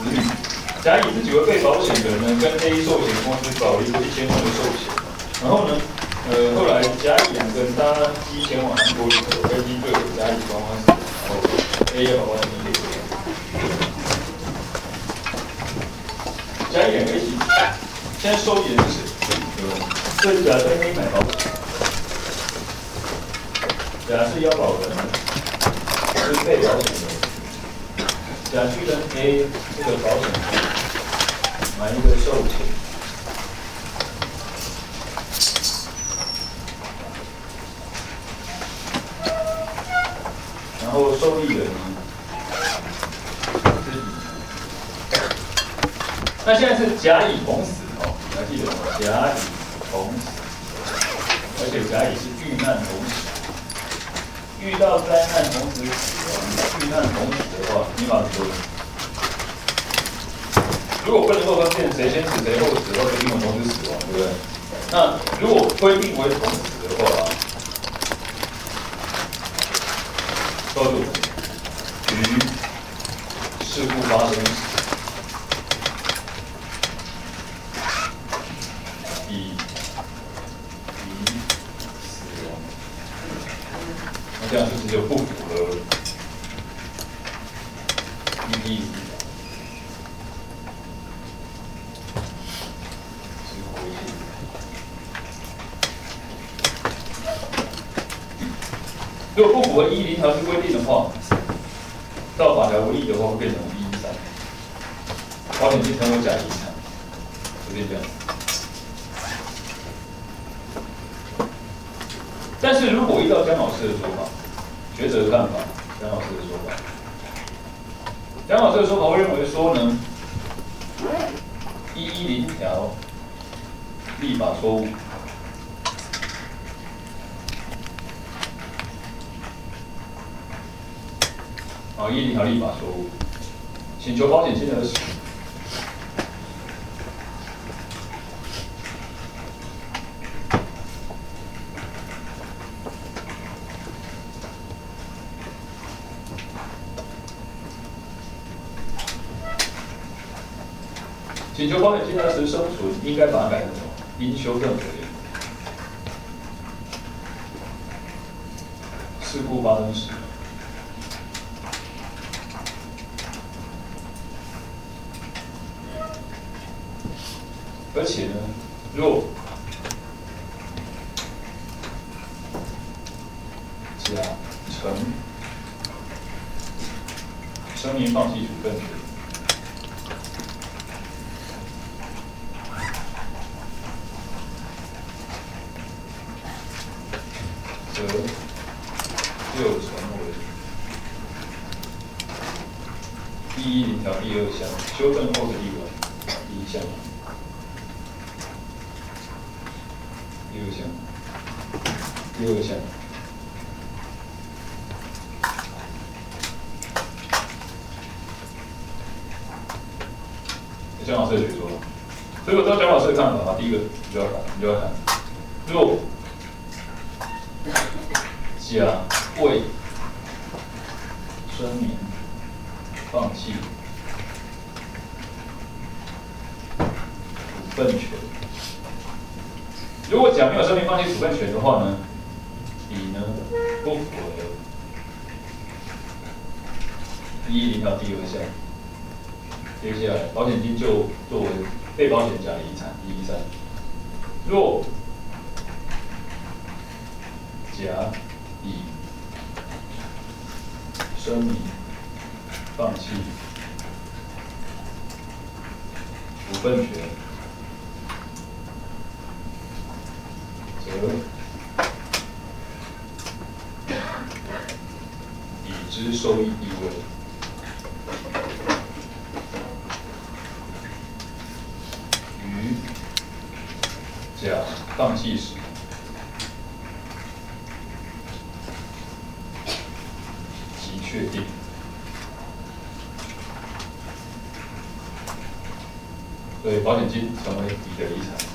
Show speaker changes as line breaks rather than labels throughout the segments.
子女。甲乙这几位被保险人呢，跟 A 寿险公司保了一个1000万的寿险，然后呢，后来甲乙两个人搭机前往韩国旅游，飞机坠毁，甲乙双方死，然后 A 要把保险金给对方。甲乙两个一起，现在受益人是谁？这是甲跟 A 买保险，甲是要保人，是被保险人，甲去跟 A 这个保险人买一个寿险。然后受益人呢是乙，那现在是甲乙同死哦，你还记得吗？甲乙同死，而且甲乙是遇难同死，遇到灾难同时死亡，遇难同死的话，你把它说。如果不能够分辨谁先死谁后死的话，就一定会同时死亡，对不对？那如果规定为同死的话，告诉我们，于事故发生时，乙死亡，那这样是不是就不符合1P？如果不符合110条之规定的话，照法条为1的话，会变成113，保险金成为甲遗产，就变这样。但是如果依照姜老师的说法，学者的看法，姜老师的说法，姜老师的说法会认为说呢，110条立法错误。110条立法错误，请求保险金额时，请求保险金额时生存，应该把它改成什么？应修正为事故发生时。而且呢，若甲承声明放弃处分权，则就成为110条第2项修正后的第1项。第二项，姜老师也说了，所以我知道姜老师的看法，第一个你就要看，若甲为声明放弃处分权。如果甲没有声明放弃处分权的话呢，乙呢不符合110条第2项。接下来，保险金就作为被保险甲的遗产113。若甲乙声明放弃处分权，则已知受益地位。于甲放弃时，即确定。所以保险金成为乙的遗产。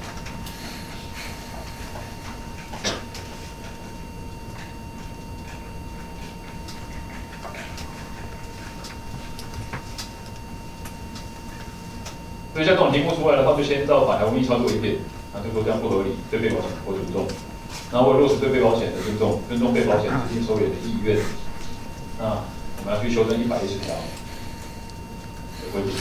所以像这种题目出来的话，就先照法条文意操作一遍，啊，就说这样不合理，对被保险不尊重。然后为落实对被保险的尊重，尊重被保险指定收益人的意愿，那我们要去修正110条的规定。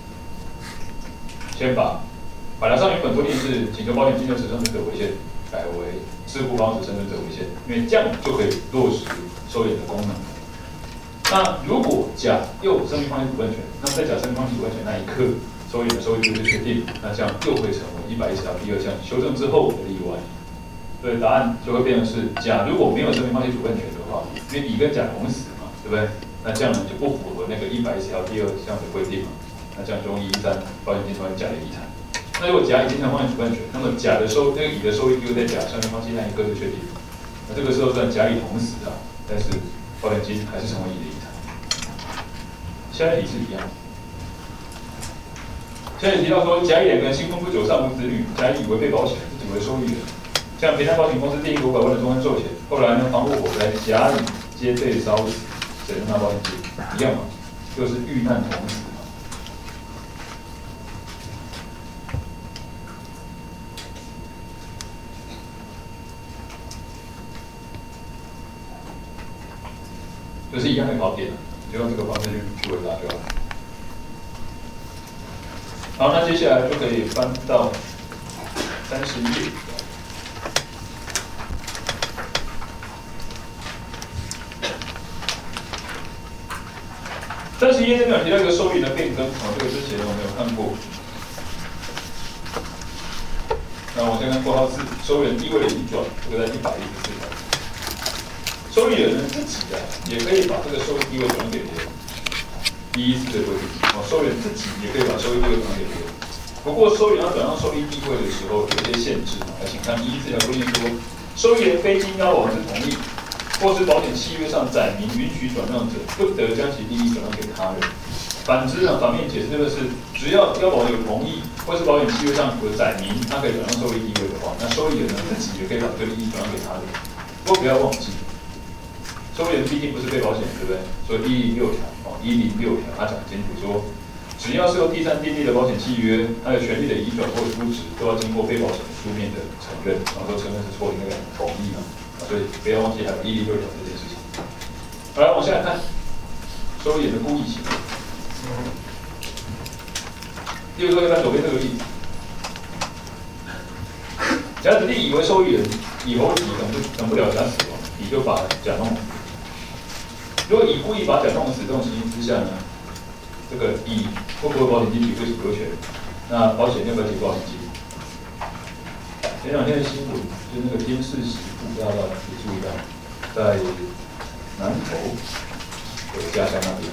先把法条上原本规定是请求保险金的此生存者为限，改为事故防止生存者为限，因为这样就可以落实收益人的功能。那如果甲又有生命放弃主观权，那么在甲生命放弃主观权那一刻，收益人的收益就确定，那这样又会成为110条第2项修正之后的例外。所以答案就会变成是：甲如果没有生命放弃主观权的话，因为乙跟甲同死嘛，对不对？那这样呢就不符合那个110条第2项的规定嘛。那这样就用113保险金成为甲的遗产。那如果甲已经成放弃主观权，那么甲的乙的收益就在甲生命放弃那一刻就确定。那这个时候虽然甲乙同死啊，但是保险金还是成为乙的遗产。下一题是一样。下一题提到说，甲乙2个人新婚不久尚无子女，甲乙违背保险，自己为受益人。像平安保险公司定义500万的终身寿险，后来呢防护火灾，甲乙皆被烧死，谁能拿保险金？一样嘛，就是遇难同死嘛。就是一样的考点，就用这个方式去回答就好了。好，那接下来就可以翻到30页。30页这边有提到一个收益的变更，这个之前我没有看过。那我先看括号4，收益人地位的移转，这个在114条。收益人呢自己也可以把这个收益地位转给别人，114的规定，收益人自己也可以把收益地位转给别人。不过收益人要转让收益地位的时候有一些限制，来，请看114条规定说，收益人非经要保人之同意，或是保险契约上载明允许转让者，不得将其利益转让给他人。反之呢，反面解释就是只要要保人有同意，或是保险契约上有载明他可以转让收益地位的话，那收益人呢自己也可以把这个利益转让给他人。不过不要忘记，收益人毕竟不是被保险人，对不对？所以106条他讲清楚说，只要是由第三订立的保险契约，他的权利的移转或出值都要经过被保险人书面的承认，然后说承认是错的，那个同意嘛。所以不要忘记还有106条这件事情。好来，往下来看收益人的故意行为。例如说，看左边这个例子，甲子弟以为受益人以后乙等不了甲死亡，乙就把甲弄死。如果乙故意把甲弄死这种情形之下呢，这个乙会不会保险金举对所有权？那保险要不要给保险金？前2天的新闻就是那个监视媳妇，大家有注意到，在南投的家乡那边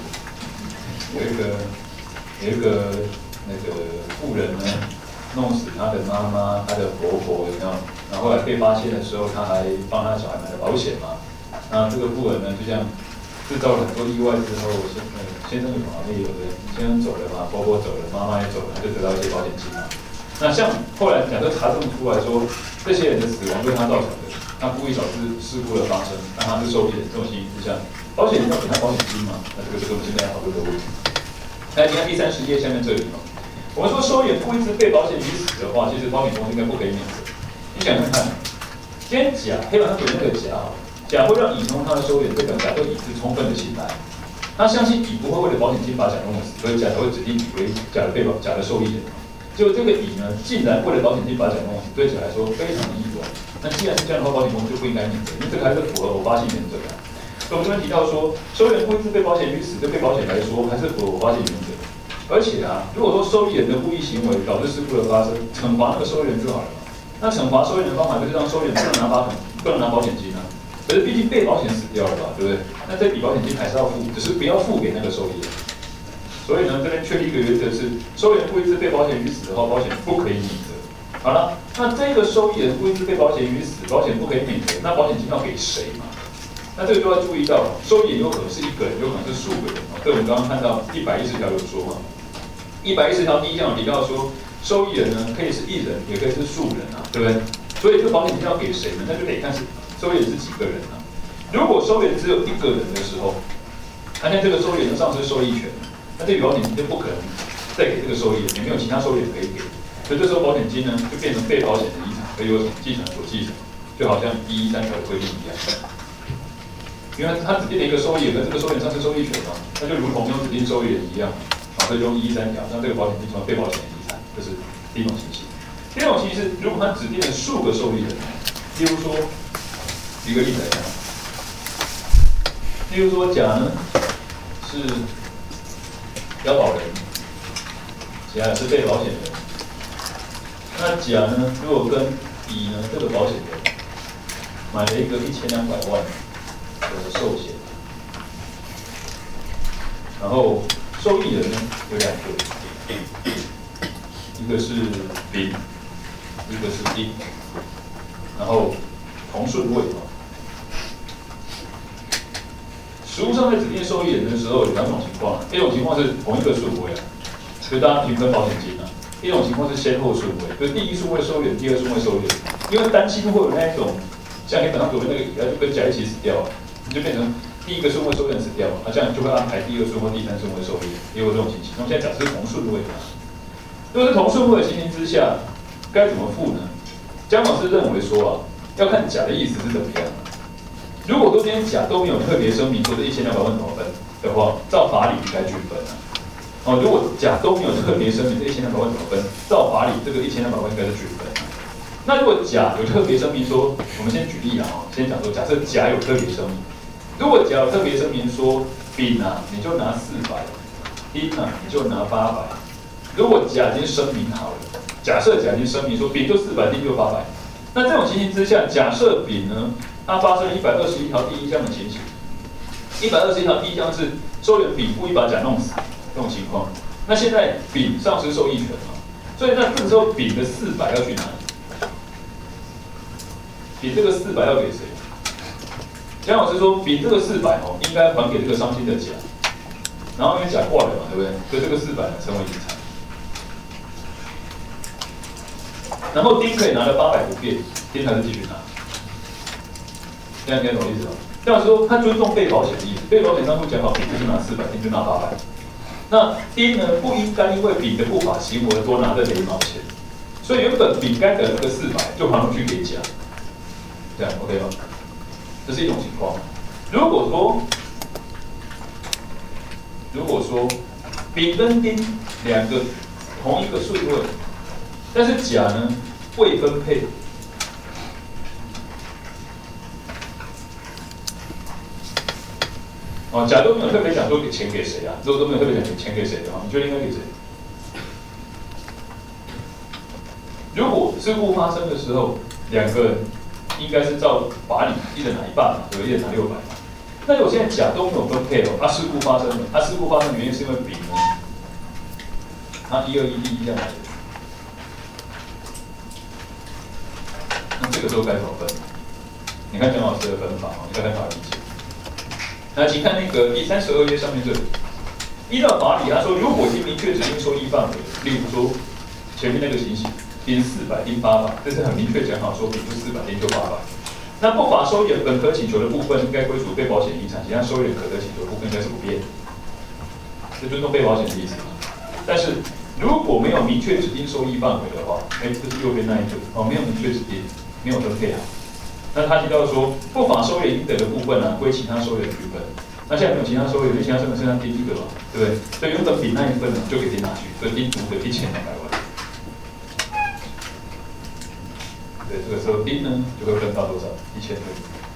有一个那个妇人呢，弄死他的妈妈、他的婆婆，有没有？然后后来被发现的时候，他还帮他小孩买了保险嘛。那这个妇人呢，就这样制造了很多意外之后，先生有嘛，有的先生走了嘛，婆婆走了，妈妈也走了，就得到一些保险金嘛。那像后来假设查证出来说，这些人的死亡对他造成的，他故意导致事故的发生，那他是受益人，这种情形之下，保险人要给他保险金嘛？那这个是我们现在要讨论的问题。来，你看第30页下面这里哦，我们说收益人故意致被保险人死的话，其实保险公司应该不可以免责。你想想看，今天甲黑板上写那个甲，甲会让乙弄他的收益人，代表甲对乙是充分的信赖，他相信乙不会为了保险金把甲弄死，所以甲才会指定乙为甲的受益人。结果这个乙呢，竟然为了保险金把甲弄死，对甲来说非常的意外。那既然是这样的话，保险公司就不应该免责，因为这个还是符合偶发性原则的。所以我们这边提到说，收益人故意致被保险于死，对被保险来说还是符合偶发性原则。而且啊，如果说收益人的故意行为导致事故的发生，惩罚那个收益人就好了嘛。那惩罚收益人的方法就是让收益人不能拿保险金啊。可是毕竟被保险死掉了吧，对不对？那这笔保险金还是要付，只是不要付给那个受益人。所以呢，这边确立一个原则是，收益人故意致被保险于死的话，保险不可以免责。好了，那这个收益人故意致被保险于死，保险不可以免责，那保险金要给谁嘛？那这个就要注意到，收益人有可能是一个人，有可能是数个人。这我们刚刚看到110条有说嘛，110条第1项有提到说，收益人呢可以是一人，也可以是数人啊，对不对？所以这个保险金要给谁呢？那就得看是收益人是几个人啊。如果收益人只有1个人的时候，那像这个收益人丧失受益权，那这笔保险金就不可能，这再给这个受益人，也没有其他受益人可以给，所以这时候保险金呢就变成被保险的遗产，可以由继承人所继承，就好像113条的规定一样。因为他指定了一个受益人，这个受益人丧失受益权嘛，那就如同没有指定受益人一样，所以用113条，那这个保险金成为被保险的遗产，这是第一种情形。第二种情形是，如果他指定了数个受益人，例如说，举个例子来讲，例如说甲呢是要保人，甲是被保险人，那甲呢如果跟乙呢这个保险人买了一个1200万的寿险，然后受益人呢有2个，一个是丙，一个是丁，然后同顺位嘛。实务上在指定受益人的时候有2种情况，一种情况是同一个顺位，就大家平分保险金啊；一种情况是先后顺位，就是第一顺位受益人，第二顺位受益人。因为担心会有那一种，像黑板上左边那个乙就跟甲一起死掉，你就变成第一个顺位受益人死掉，那这样就会安排第2顺位、第3顺位受益人，也有这种情形。那么现在假设是同顺位的，如果是同顺位的情形之下，该怎么付呢？姜老师认为说啊，要看甲的意思是怎么样。如果说今天甲都没有特别声明说这1200万怎么分的话，照法理应该均分啊。如果甲都没有特别声明这1200万怎么分，照法理这个1200万应该是均分。那如果甲有特别声明说，我们先举例啊，先讲说，假设甲有特别声明，如果甲有特别声明说，丙啊你就拿400，丁啊你就拿800。如果甲已经声明好了，假设甲已经声明说丙就400，丁就800，那这种情形之下，假设丙呢，它发生了121条第1项的情形，121条第1项是受益人丙故意把甲弄死这种情况，那现在丙丧失受益权嘛，所以那这个时候丙的400要去哪里？丙这个400要给谁？姜老师说，丙这个400应该还给这个伤心的甲，然后因为甲挂了嘛，对不对？所以这个400成为遗产。然后丁可以拿了800不变，丁还是继续拿。这样听懂意思吗？这样说他尊重被保险的意思，被保险当初讲好，丙就是拿400，丁就拿800。那丁呢不应该因为丙的不法行为多拿这0毛钱，所以原本丙该得这个400就还回去给甲，这样 OK 吗？这是一种情况。如果说丙跟丁2个同一个顺位，但是甲呢未分配，甲都没有特别讲说给钱给谁啊，如果都没有特别讲给钱给谁的话，你觉得应该给谁？如果事故发生的时候，2个人应该是照法理一人拿1半嘛，对不对？一人拿600嘛。那如果现在甲都没有分配事故发生了，事故发生的原因是因为丙呢，他121第1项来的。那这个时候该怎么分？你看姜老师的分法你看法理解。那请看那个第32页上面这里，依照法理，他说如果已经明确指定受益范围，例如说前面那个情形，丙400，丁800，这是很明确讲好说丙就400，丁就800。那不法受益人本可请求的部分应该归属被保险遗产，其他受益人可得请求的部分应该是不变，是尊重被保险的意思。但是如果没有明确指定受益范围的话，这是右边那一个没有明确指定，没有分配好。那他提到说，不法受益人应得的部分归其他受益人均分。那现在没有其他收益，因为其他收益剩下丁1个嘛，对不对？所以原本丙那一份呢，就给丁拿去，所以丁独得1200万。对，这个时候丁呢就会分到多少？1000分。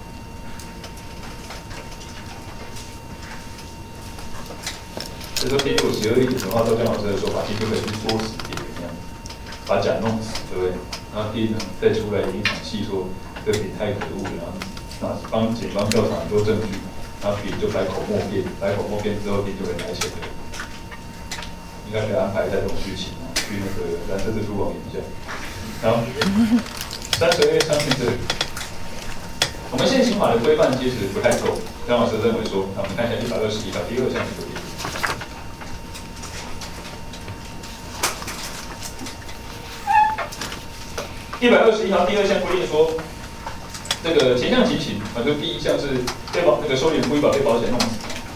所以说丁如果12一点的话，照姜老师的说法，丁就可以去缩死点这样，把甲弄死，对不对？然后丁呢再出来演一场戏，说这个丙太可恶了，然后帮检方调查很多证据。然后丙就百口莫辩，百口莫辩之后，丁就会拿钱的。应该可以安排一下这种剧情去那个蓝色蜘蛛网演一下。好，32页上面这里，我们现行法的规范其实不太够。姜老师认为说，我们看一下121条第2项的规定。121条第2项规定说。这个前项情形就第1项是被那个受益人故意把被保险弄死，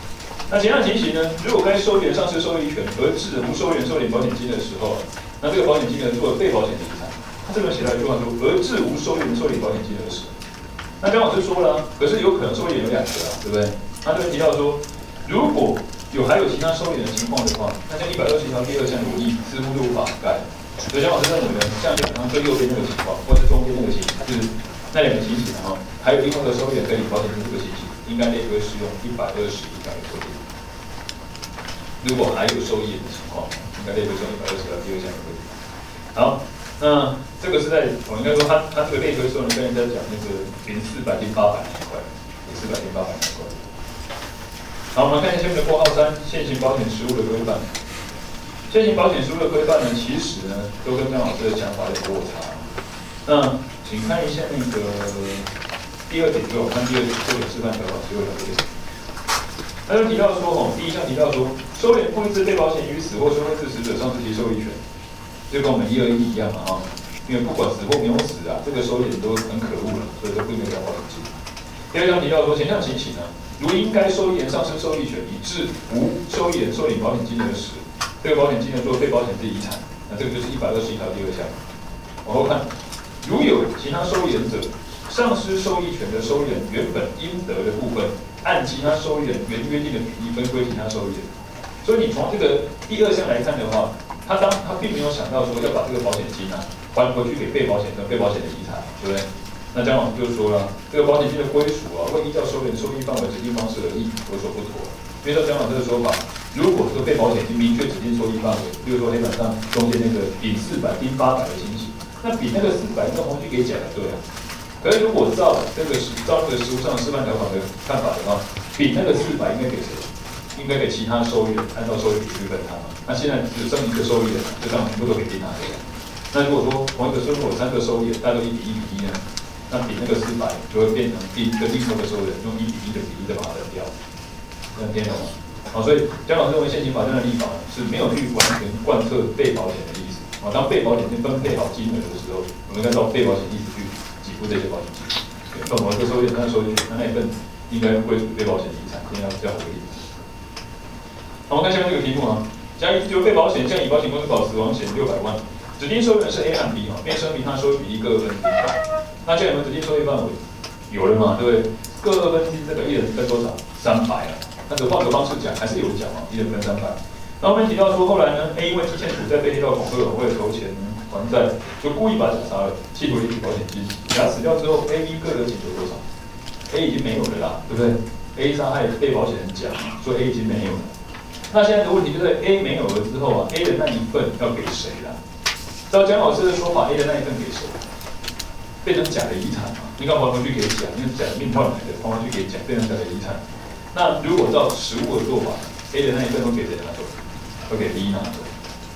那前项情形呢？如果该收益人丧失收益权而致无收益人受领保险金的时候，那这个保险金呢作为被保险的遗产。他这边写到一句话说，而致无收益人受领保险金的时候，那刚老师说了，可是有可能受益人有两个啊，对不对？他这边提到说，如果还有其他收益人的情况的话，那像120条第2项有异，似乎就无法盖。所以江老师认为呢，像基本上最右边那个情况，或是中间那个情形，就是那两个情形，然后还有另外一个收益人可以领保险金这个情形，应该也会适用121条的规定。如果还有受益人的情况，应该类推适用120条第2项的规定。好，那这个是在我应该说他这个类推说呢，跟人家讲那个零400零800那一块，零400零800那一块。好，我们看一下下面的括号3，现行保险实务的规范。现行保险实务的规范呢，其实呢都跟江老师的想法有落差。那请看一下那个第2点，就我看第2点收敛示范条款16条这个。他就提到说，第1项提到说，收敛复议之被保险于死或收费致死者丧失其受益权，就跟我们121一样嘛因为不管死或没有死啊，这个收敛都很可恶了，所以都不应该交保险金。第2项提到说，前项情形呢，如因该受益人丧失受益权，以致无受益人受领保险金而死，这个保险金呢作为被保险之遗产，那这个就是121条第2项。往后看，如有其他受益人者，丧失受益权的受益人原本应得的部分，按其他受益人原约定的比例分归其他受益人。所以你从这个第2项来看的话，他并没有想到说要把这个保险金还回去给被保险人、被保险的遗产，对不对？那江老师就说了，这个保险金的归属会依照收益人收益范围指定方式而异，有所不妥。因为照江老师的说法，如果这个被保险金明确指定收益范围，比如说黑板上中间那个丙400、丁800的情形，那比那个400跟红去给讲的对啊。可是如果照那个实务上的示范条款的看法的话，比那个400应该给谁？应该给其他收益人，按照收益比率分摊嘛。那现在只剩一个收益人，就这样全部都给丁拿的。那如果说同一个收入有3个收益人，大家都1比1比1呢？那比那个400就会变成一个另外的收益人用1比1的比例的把它分掉，这样听懂吗？所以江老师认为现行法这样的立法是没有去完全贯彻被保险的意思。当被保险金分配好金额的时候，我们应该照被保险意思去给付这些保险金。那某一个收益人他的收益权，那一份应该归属被保险的遗产，这样比较合理。好，我们看下面这个题目甲乙就被保险向乙保险公司保死亡险600万，指定受益人是 A 和 B 并声明他收益比例各2分之一。那现在有没有指定收益范围？有了嘛，对不对？各2分之一，这个一人分多少？300啊。那个换个方式讲，还是有讲一人分300。那我们提到说，后来呢 ，A 因为积欠赌债被黑道恐吓，为了筹钱还债，就故意把甲杀了，企图领取保险金。甲死掉之后 ，A、B 各得仅得多少 ？A 已经没有了啦，对不对 ？A 杀害被保险人甲，所以 A 已经没有了。那现在的问题就在 A 没有了之后A 的那一份要给谁啦？照江老师的说法 ，A 的那一份给谁？变成甲的遗产嘛？你刚还回去给甲，因为甲的命换来的，还回去给甲，变成甲的遗产。那如果照实务的做法 ，A 的那一份会给谁拿走？会给 B 拿走。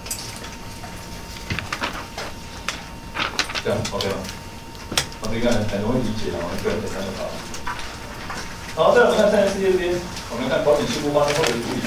这样 OK 吗？这个很容易理解我们个人简单的法。好，再来我们看34页这边，我们看保险事故发生后的处理。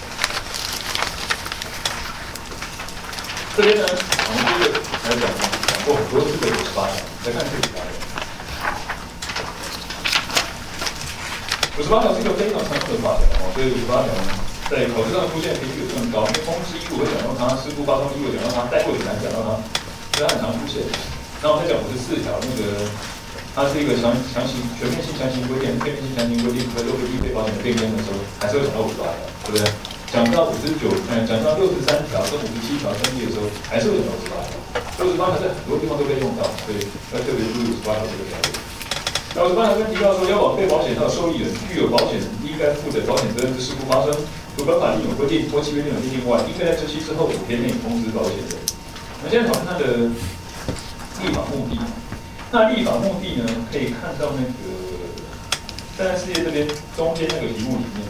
这边呢，我们第一个来讲过很多次的58条，来看这58条。58条是一个非常常用的法条所以58条呢，在考试上出现的频率也很高，因为公司义务会讲到它，事故发生义务讲到它，代过简单讲到它，所以它很常出现。那我们再讲54条，那个它是一个全面性强行规定、片面性强行规定和漏规定被保险的变更的时候，还是会讲到58条，对不对？讲到讲到63条跟57条争议的时候，还是会讲到58条。68条在很多地方都可以用到，所以要特别注意58条这个条例。那58条跟提到说，要保被保险人的受益人具有保险人应该负的保险责任之事故发生，除本法另有规定或契约另有规定外，应该在知悉之后5天内通知保险人。我们现在讨论它的立法目的。那立法目的呢，可以看到那个34页这边中间那个题目里面。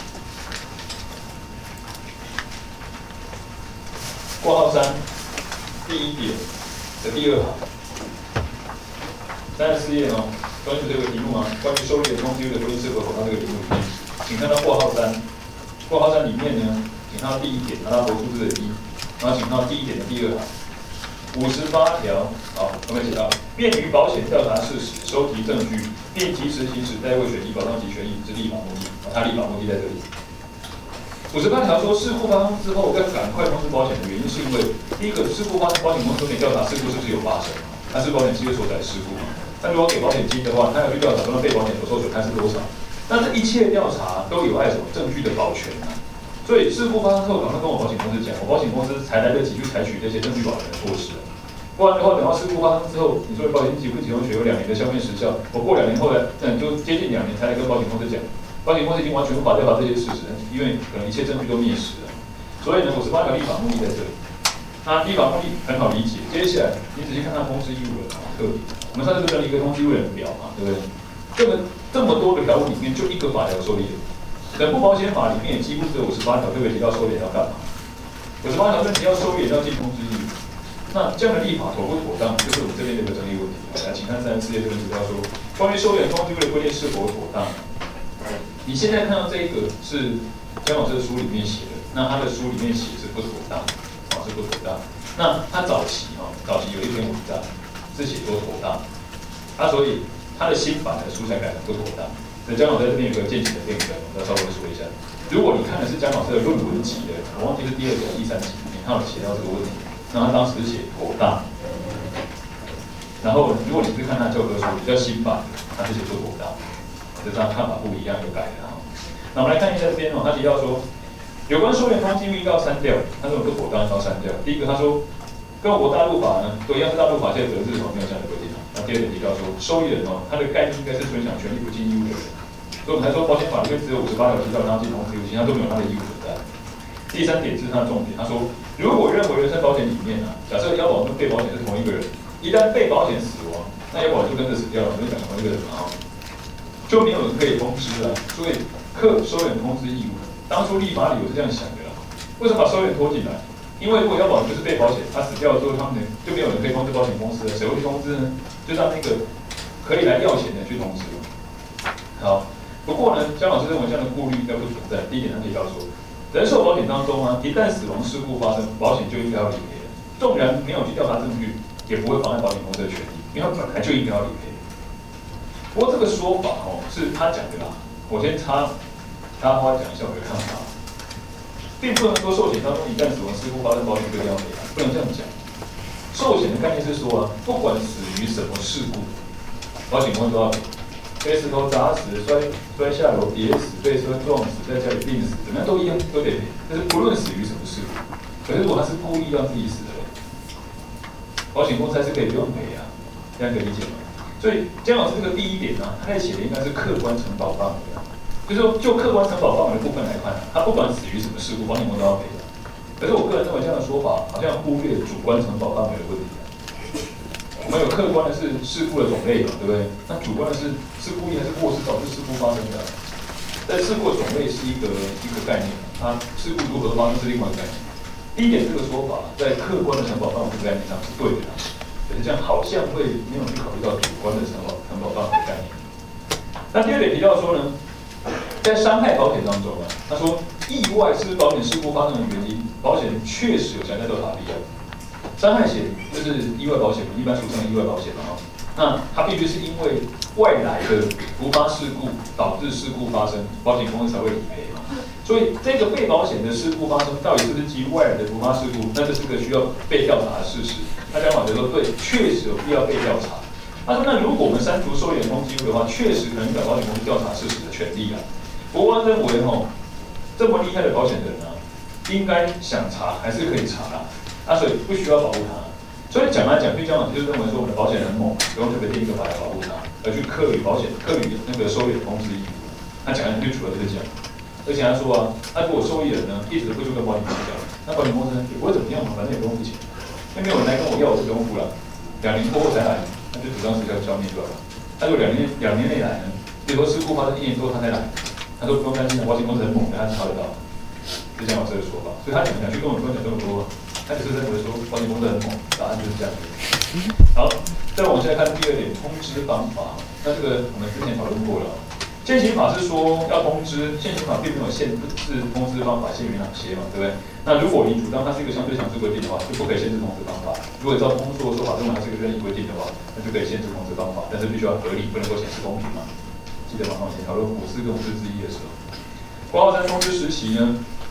括号3第1点的第2行，34页关于这个题目关于收益人通知的规定是否符合这个题目里面，请看到括号3，括号3里面呢，请看到第1点，拿到头数字的1，然后请看到第1点的第2行，58条，我们写到，便于保险调查事实、收集证据，并及时行使代位权益保障其权益之立法目的，它立法目的在这里。 58条说事故发生之后要赶快通知保险的原因，是因为第一个事故发生，保险公司得调查事故是不是有发生，它是保险契约所载事故嘛。那如果给保险金的话，他要去调查说被保险所受损害是多少。那这一切调查都有碍什么证据的保全啊。所以事故发生之后，赶快跟我保险公司讲，我保险公司才来得及去采取这些证据保全的措施。不然的话，等到事故发生之后，你说保险给付给付权有2年的消灭时效，我过2年后呢，就接近2年才来跟保险公司讲，保险公司已经完全无法调查这些事实，因为可能一切证据都灭失了。所以呢，58条立法目的在这里。那立法目的很好理解，接下来你仔细看看通知义务人特别，我们上次就整理一个通知义务人表嘛，对不对？这么多个条文里面，就一个法条受理人。人不保险法里面也几乎只有58条特别提到收敛要干嘛。58条是你要收敛要尽通知义务。那这样的立法妥不妥当，就是我们这边的一个争议问题。来，请看34页这边提到说，关于收敛通知义务的规定是否妥当。你现在看到这一个是姜老师的书里面写的，那他的书里面写是不妥当，是不妥当。那他早期有一篇文章是写作妥当，所以他的新版的书才改成不妥当。所以姜老师在这边有个渐进的变更，我要稍微说一下。如果你看的是姜老师的论文集的，我忘记是第2集、第3集，你看有写到这个问题，那他当时写妥当。然后如果你是看他教科书比较新版的，他是写作妥当，这张看法不一样就改了。那我们来看一下这边他提到说，有关收敛通知义务应该要删掉，他说不妥当要删掉。第一个他说，跟我国大陆法呢，都一样是大陆法，现在责任是什么没有这样的规定。那第二点提到说，受益人他的概念应该是尊享权利不尽义务的人。所以我们才说保险法里面只有58条提到让他尽通知义务，其他都没有他的义务存在。第3点是他的重点，他说，如果认为人身保险里面假设要保跟被保险是同一个人，一旦被保险死亡，那要保就跟着死掉了，就讲同一个人嘛就没有人可以通知了，所以课收敛通知义务。当初立法理由是这样想的啦，为什么把收敛拖进来？因为如果要保就是被保险，他死掉了之后，他们就没有人可以通知保险公司了，谁会去通知呢？就让那个可以来要钱的去通知了。好。不过呢，姜老师认为这样的顾虑应该不存在。第一点，他提到说，人寿保险当中一旦死亡事故发生，保险就应该要理赔的。纵然没有去调查证据，也不会妨碍保险公司的权利，因为它本来就应该要理赔。不过这个说法是他讲的啦，我先插话讲一下我的看法，并不能说寿险当中一旦死亡事故发生，保险就一定要赔，不能这样讲。寿险的概念是说不管死于什么事故，保险公司都要赔。被石头砸死、摔下楼跌死、被车撞死、在家里病死，怎么样都一样，都得赔。但是不论死于什么事故，可是如果他是故意让自己死的，保险公司还是可以不用赔啊，这样可以理解吗？所以姜老师这个第一点他在写的应该是客观承保范围，就是说就客观承保范围的部分来看他不管死于什么事故，保险公司都要赔的。可是我个人认为这样的说法好像忽略主观承保范围的问题。我们有客观的是事故的种类嘛，对不对？那主观的是故意还是过失导致事故发生的？但事故的种类是一个概念，事故如何发生是另外一个概念。第一点，这个说法在客观的承保范围的概念上是对的，可是这样好像会没有去考虑到主观的承保范围的概念。那第二点提到说呢，在伤害保险当中他说意外是保险事故发生的原因，保险确实有强调到法律伤害险就是意外保险，一般俗称的意外保险嘛那它必须是因为外来的突发事故导致事故发生，保险公司才会理赔嘛。所以这个被保险的事故发生，到底是不是基于外来的突发事故，那这是个需要被调查的事实。那姜老师说对，确实有必要被调查。他说那如果我们删除收敛通知义务的话，确实可能给保险公司调查事实的权利啊。不过认为这么厉害的保险人应该想查还是可以查所以不需要保护他。所以讲来讲去，姜老师就认为说我们的保险很猛，不用特别定一个法来保护他，而去课予那个收敛通知义务。他讲来讲去除了这个讲，而且他说如果受益人一直不去跟保险公司讲，那保险公司也不会怎么样嘛，反正也不用付钱，因为没有人来跟我要，我就不用付了。2年过后才来，那就主张是要消灭掉了。如果2年内来呢，比如说事故发生1年多他才来，他说不用担心，保险公司很猛，他查得到。是姜老师的说法，所以他讲去跟我讲这么多。他只是认为说保险公司很猛，答案就是这样。好，再往下看第2点，通知方法。那这个我们之前讨论过了。现行法是说要通知，现行法并没有限制通知方法限于哪些嘛，对不对？那如果你主张它是一个相对强制规定的话，就不可以限制通知方法。如果照通说的说法认为它是一个任意规定的话，那就可以限制通知方法，但是必须要合理，不能够显示公平嘛。记得吗？以前讨论54跟54之1的时候，挂号3通知时期呢？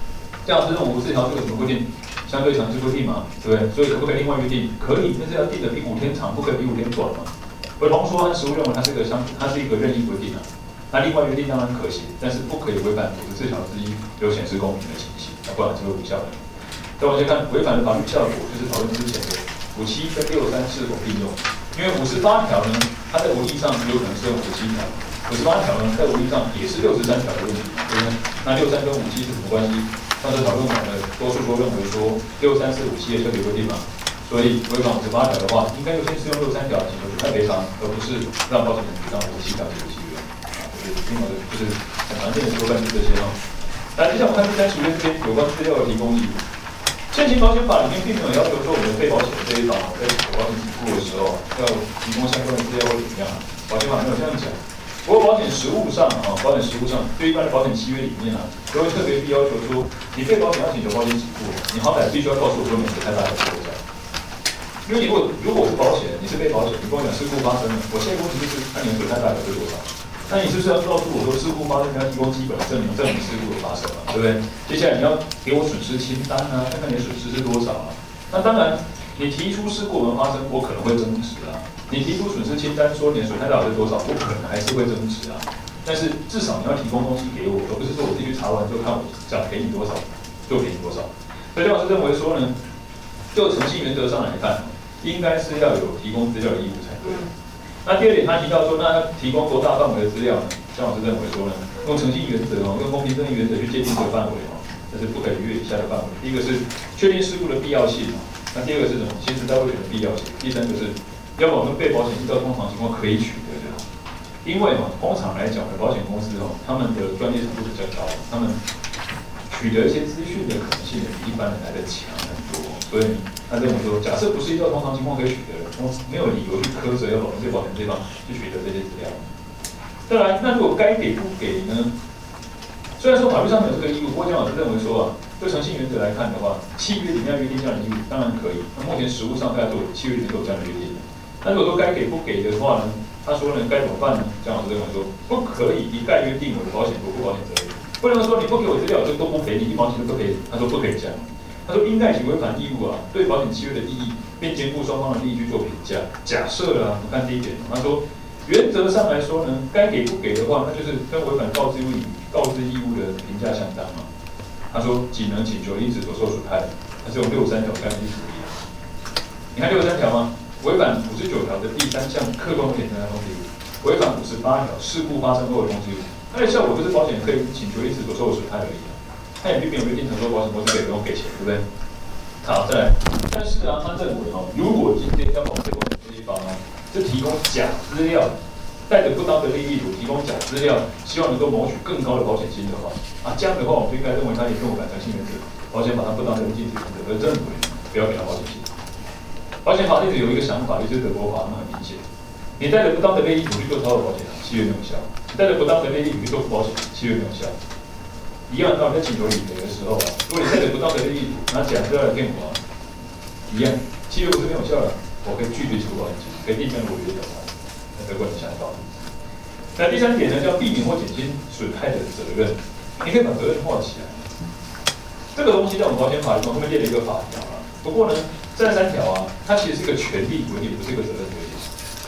姜老师认为这条这个什么规定？相对强制规定嘛，对不对？所以可不可以另外约定？可以，但是要定的比5天长，不可以比5天短嘛。而同说和实务认为它是一个任意规定啊。那另外约定当然可行，但是不可以违反54条之一，有显示公平的情形，不然就会无效的。再往前看，违反的法律效果就是讨论之前的57跟63是否并用，因为58条呢，它在文义上有可能是用57条，58条呢在文义上也是63条的问题，对不对？那63跟57是什么关系？上次讨论完了，多数都认为说63是57的特别规定嘛，所以违反58条的话，应该优先适用63条，请求主太赔偿，而不是让保险人主张57条解除契约。就是另外的，就是很常见的纠纷是这些哦。来，接下来我们看第35页这边有关资料的提供义务。现行保险法里面并没有要求说我们被保险这一方在保险起步的时候要提供相关的资料或怎么样，保险法没有这样讲。不过保险实务上对一般的保险契约里面啊，都会特别要求说，你被保险要请求保险起步，你好歹必须要告诉我说免责太大的是多少。因为如果我是保险，你是被保险，你跟我讲事故发生了，我下一个问题就是看免责太大是多少。那你是不是要告诉我说事故发生，你要提供基本的证明事故的发生嘛，对不对？接下来你要给我损失清单啊，看看你的损失是多少啊。那当然，你提出事故发生，我可能会争执啊。你提出损失清单，说你的损害到底是多少，我可能还是会争执啊。但是至少你要提供东西给我，而不是说我自己去查完就看我想给你多少就给你多少。所以梁老师认为说呢，就诚信原则上来看，应该是要有提供资料的义务才对。那第二点，他提到说，那他提供多大范围的资料呢？姜老师认为说呢，用诚信原则用公平正义原则去界定这个范围这是不可逾越以下的范围。第一个是确定事故的必要性那第二个是什么？行使代位权的必要性。第三个是要保证被保险依照通常情况可以取得的。因为通常来讲的保险公司他们的专业程度比较高，他们取得一些资讯的可能性比一般人来的强很多，所以他认为说，假设不是依照通常情况可以取得的，没有理由去苛责要保证被保险这方去取得这些资料。再来，那如果该给不给呢？虽然说法律上没有这个义务，不过姜老师认为说就诚信原则来看的话，契约里面要约定这样的义务，当然可以。那目前实务上大家都有契约里面都有这样的约定。那如果说该给不给的话呢？他说呢，该怎么办呢？姜老师认为说，不可以一概约定我的保险不负保险责任，不能说你不给我资料，我就都不赔你，1毛钱都不赔。他说不可以这样。他说应该以违反义务对保险契约的意义，并兼顾双方的利益去做评价。假设我们看第一点，他说原则上来说呢，该给不给的话，那就是跟违反告知义务的评价相当嘛。他说仅能请求因此所受损害，他是用63条干预处理。你看63条吗？违反59条的第3项客观风险承担通知义务，违反58条事故发生后的通知义务，它的效果就是保险人可以请求因此所受的损害而已他也并没有约定成说保险公司可以不用给钱，对不对？好，再来，但是他认为如果今天要保险公司这一方是提供假资料，带着不当的利益图提供假资料，希望能够谋取更高的保险金的话，这样的话我们就应该认为他也没有反诚信原则，保险法他不当的利益原则，而认为不要给他保险金。保险法一直有一个想法，就是德国法，那很明显，你带着不当的利益图去做超额保险，契约没有效；带着不当的利益图去做不保险，契约没有效。一样，当我在请求理赔的时候如果你带着不当的利益图拿假资料来骗我一样，契约不是没有效的，我可以拒绝起诉保险金，可以立项违约条款，德国很相道理。那第3点呢，叫避免或减轻损害的责任，你可以把责任画起来。这个东西在我们保险法里面后面列了一个法条不过呢。这3条它其实是一个权利规定，不是一个责任规定。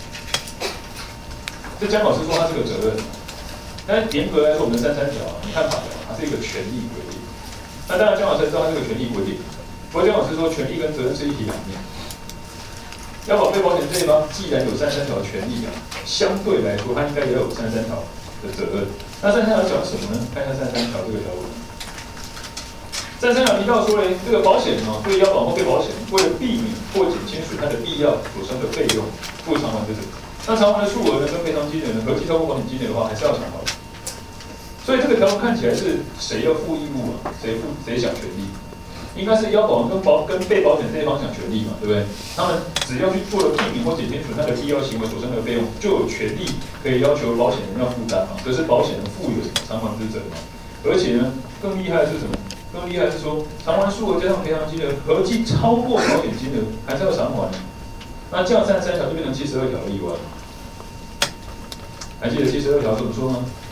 这姜老师说它是个责任，但严格来说，我们的33条你看法条，它是一个权利规定。那当然，姜老师知道它是个权利规定，不过姜老师说权利跟责任是一体两面。要保被保险这一方既然有33条的权利相对来说，它应该也有33条的责任。那33条讲什么呢？看一下33条这个条文。33条提到说这个保险对要保或被保险，为了避免或减轻损害的必要所生的费用，负偿还之责。那偿还的数额呢，跟赔偿金额呢，合计超过保险金额的话，还是要偿还。所以这个条文看起来是谁要负义务谁享权利？应该是要保跟被保险这一方享权利嘛，对不对？他们只要去做了避免或减轻损害的必要行为所生的费用，就有权利可以要求保险人要负担嘛，这是保险人负有什么偿还之责嘛。而且呢，更厉害的是什么？更厉害是说，偿还数额加上赔偿金额合计超过保险金额，还是要偿还。那这样33条就变成72条的意外。还记得72条怎么说吗？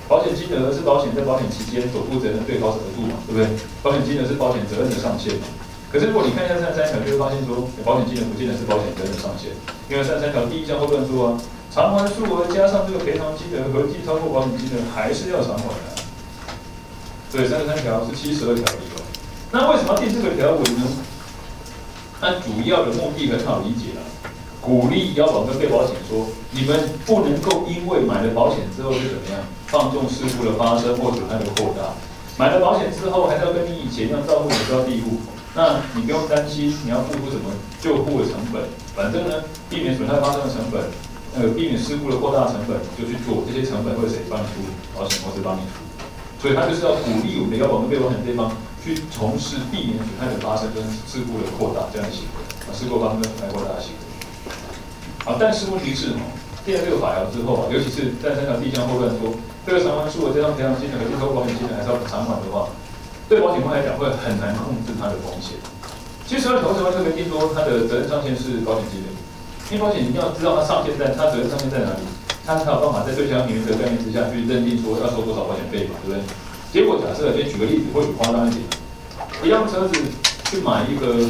保险金额是保险在保险期间所负责任最高额度嘛，对不对？保险金额是保险责任的上限嘛。可是如果你看一下33条，就会发现说，保险金额不见得是保险责任的上限，因为33条第1项后段说啊，偿还数额加上这个赔偿金额合计超过保险金额，还是要偿还的。所以33条是72条的例外。那为什么要定这个条文呢？它主要的目的很好理解了，鼓励要保跟被保险说，你们不能够因为买了保险之后就怎么样，放纵事故的发生或损害的扩大。买了保险之后，还是要跟你以前一样照顾你标的物，那你不用担心你要付出什么救护的成本，反正呢，避免损害发生的成本，避免事故的扩大成本，就去做，这些成本会谁帮你出？保险公司帮你出。所以他就是要鼓励我们的要保跟被保险这方去从事避免损害的发生跟事故的扩大这样的行为，事故发生跟损害扩大的行为。好，但是问题是定了这个法条之后尤其是在33条第1项后段说，这个偿还数额加上赔偿金额和超过保险金额还是要偿还的话，对保险公司来讲会很难控制它的风险。其实12条为什么特别定说它的责任上限是保险金额？因为保险你要知道它上限在，它责任上限在哪里？他才有办法在最强原则概念之下去认定说要收多少保险费嘛，对不对？结果假设，先举个例子，或许夸张一点，一辆车子去买一个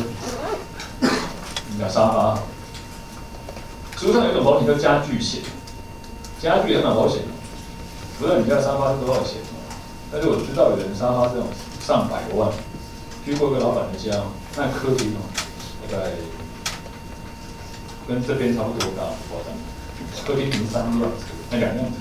沙发，书上有一种保险叫家具险，家具也买保险，不知道你家的沙发是多少钱？但是我知道有人沙发这种上百万，去过一个老板的家，那客厅大概跟这边差不多大，夸张。客厅停3辆车，那2辆车，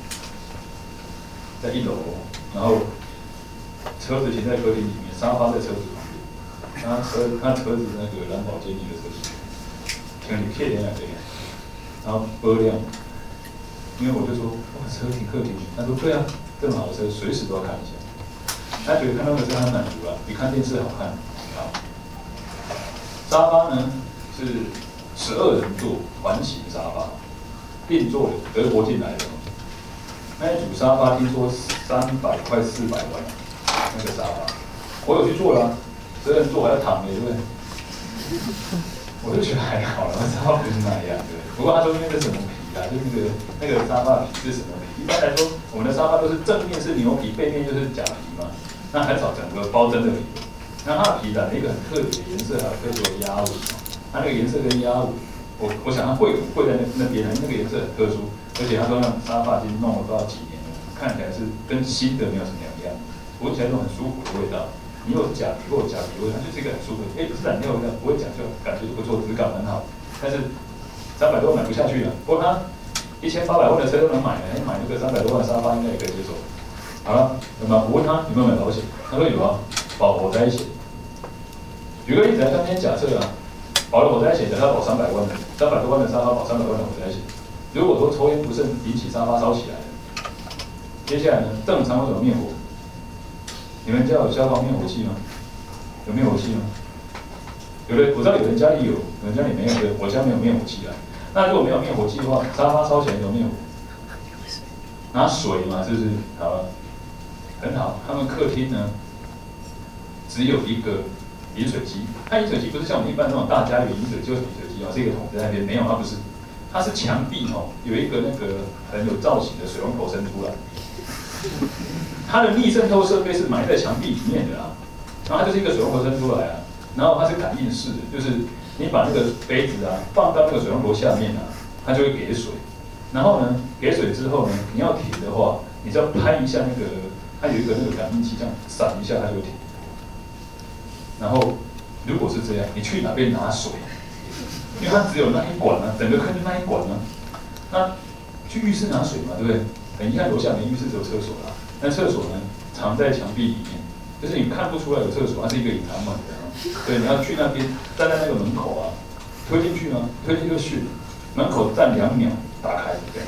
在1楼，然后车子停在客厅里面，沙发在车子旁边，那车子那个蓝宝坚尼的车子，停你骗人2个人，然后波亮，因为我就说哇车停客厅，他说对啊，这么好的车随时都要看一下，他觉得看到的车很满足了，比看电视好看啊。沙发呢是12人座环形沙发。定做的，德国进来的，那一组沙发听说300块400万，那个沙发，我有去做了，12人座还要躺的，对不对？我就觉得还好了，沙发不是那样，对不对？不过他说因为这是什么皮啊？就那个沙发皮是什么皮？一般来说，我们的沙发都是正面是牛皮，背面就是假皮嘛，那很少整个包真的皮。那它的皮染了一个很特别的颜色，还有特殊的压纹，它那个颜色跟压纹。我想他会在那边，那个颜色很特殊，而且他说那沙发已经弄了不知道几年了，看起来是跟新的没有什么两样，闻起来那种很舒服的味道。你有假皮或有假皮味，它就是一个很舒服的，不是染料味道，不会讲究，感觉不错，质感很好。但是300多万买不下去了，不过他1800万的车都能买了，买那个300多万的沙发应该也可以接受。好了，我问他有没有买保险，他说有啊，保火灾险。举个例子来，像今天假设保了火灾险，他保300万的，300多万的沙发保300万的火灾险。如果说抽烟不慎引起沙发烧起来了，接下来呢，正常会怎么灭火？你们家有消防灭火器吗？有灭火器吗？有的，我知道有人家里有，有人家里没有，我家没有灭火器啊。那如果没有灭火器的话，沙发烧起来怎么灭火？拿水嘛，是不是？好，很好。他们客厅呢，只有一个饮水机，它饮水机不是像我们一般那种大家有饮水机或饮水机是一个桶在那边，没有，它不是，它是墙壁有一个那个很有造型的水龙头伸出来，它的逆渗透设备是埋在墙壁里面的啊，然后它就是一个水龙头伸出来啊，然后它是感应式的，就是你把那个杯子放到那个水龙头下面它就会给水，然后呢给水之后呢，你要停的话，你只要拍一下那个，它有一个那个感应器，这样闪一下它就停。然后，如果是这样，你去哪边拿水？因为它只有那一管整个坑就那一管那去浴室拿水嘛，对不对？很遗憾，楼下没浴室，只有厕所啦。那厕所呢，藏在墙壁里面，就是你看不出来有厕所，它是一个隐藏门的对，你要去那边，站在那个门口推进去推进去，门口站2秒，打开，对。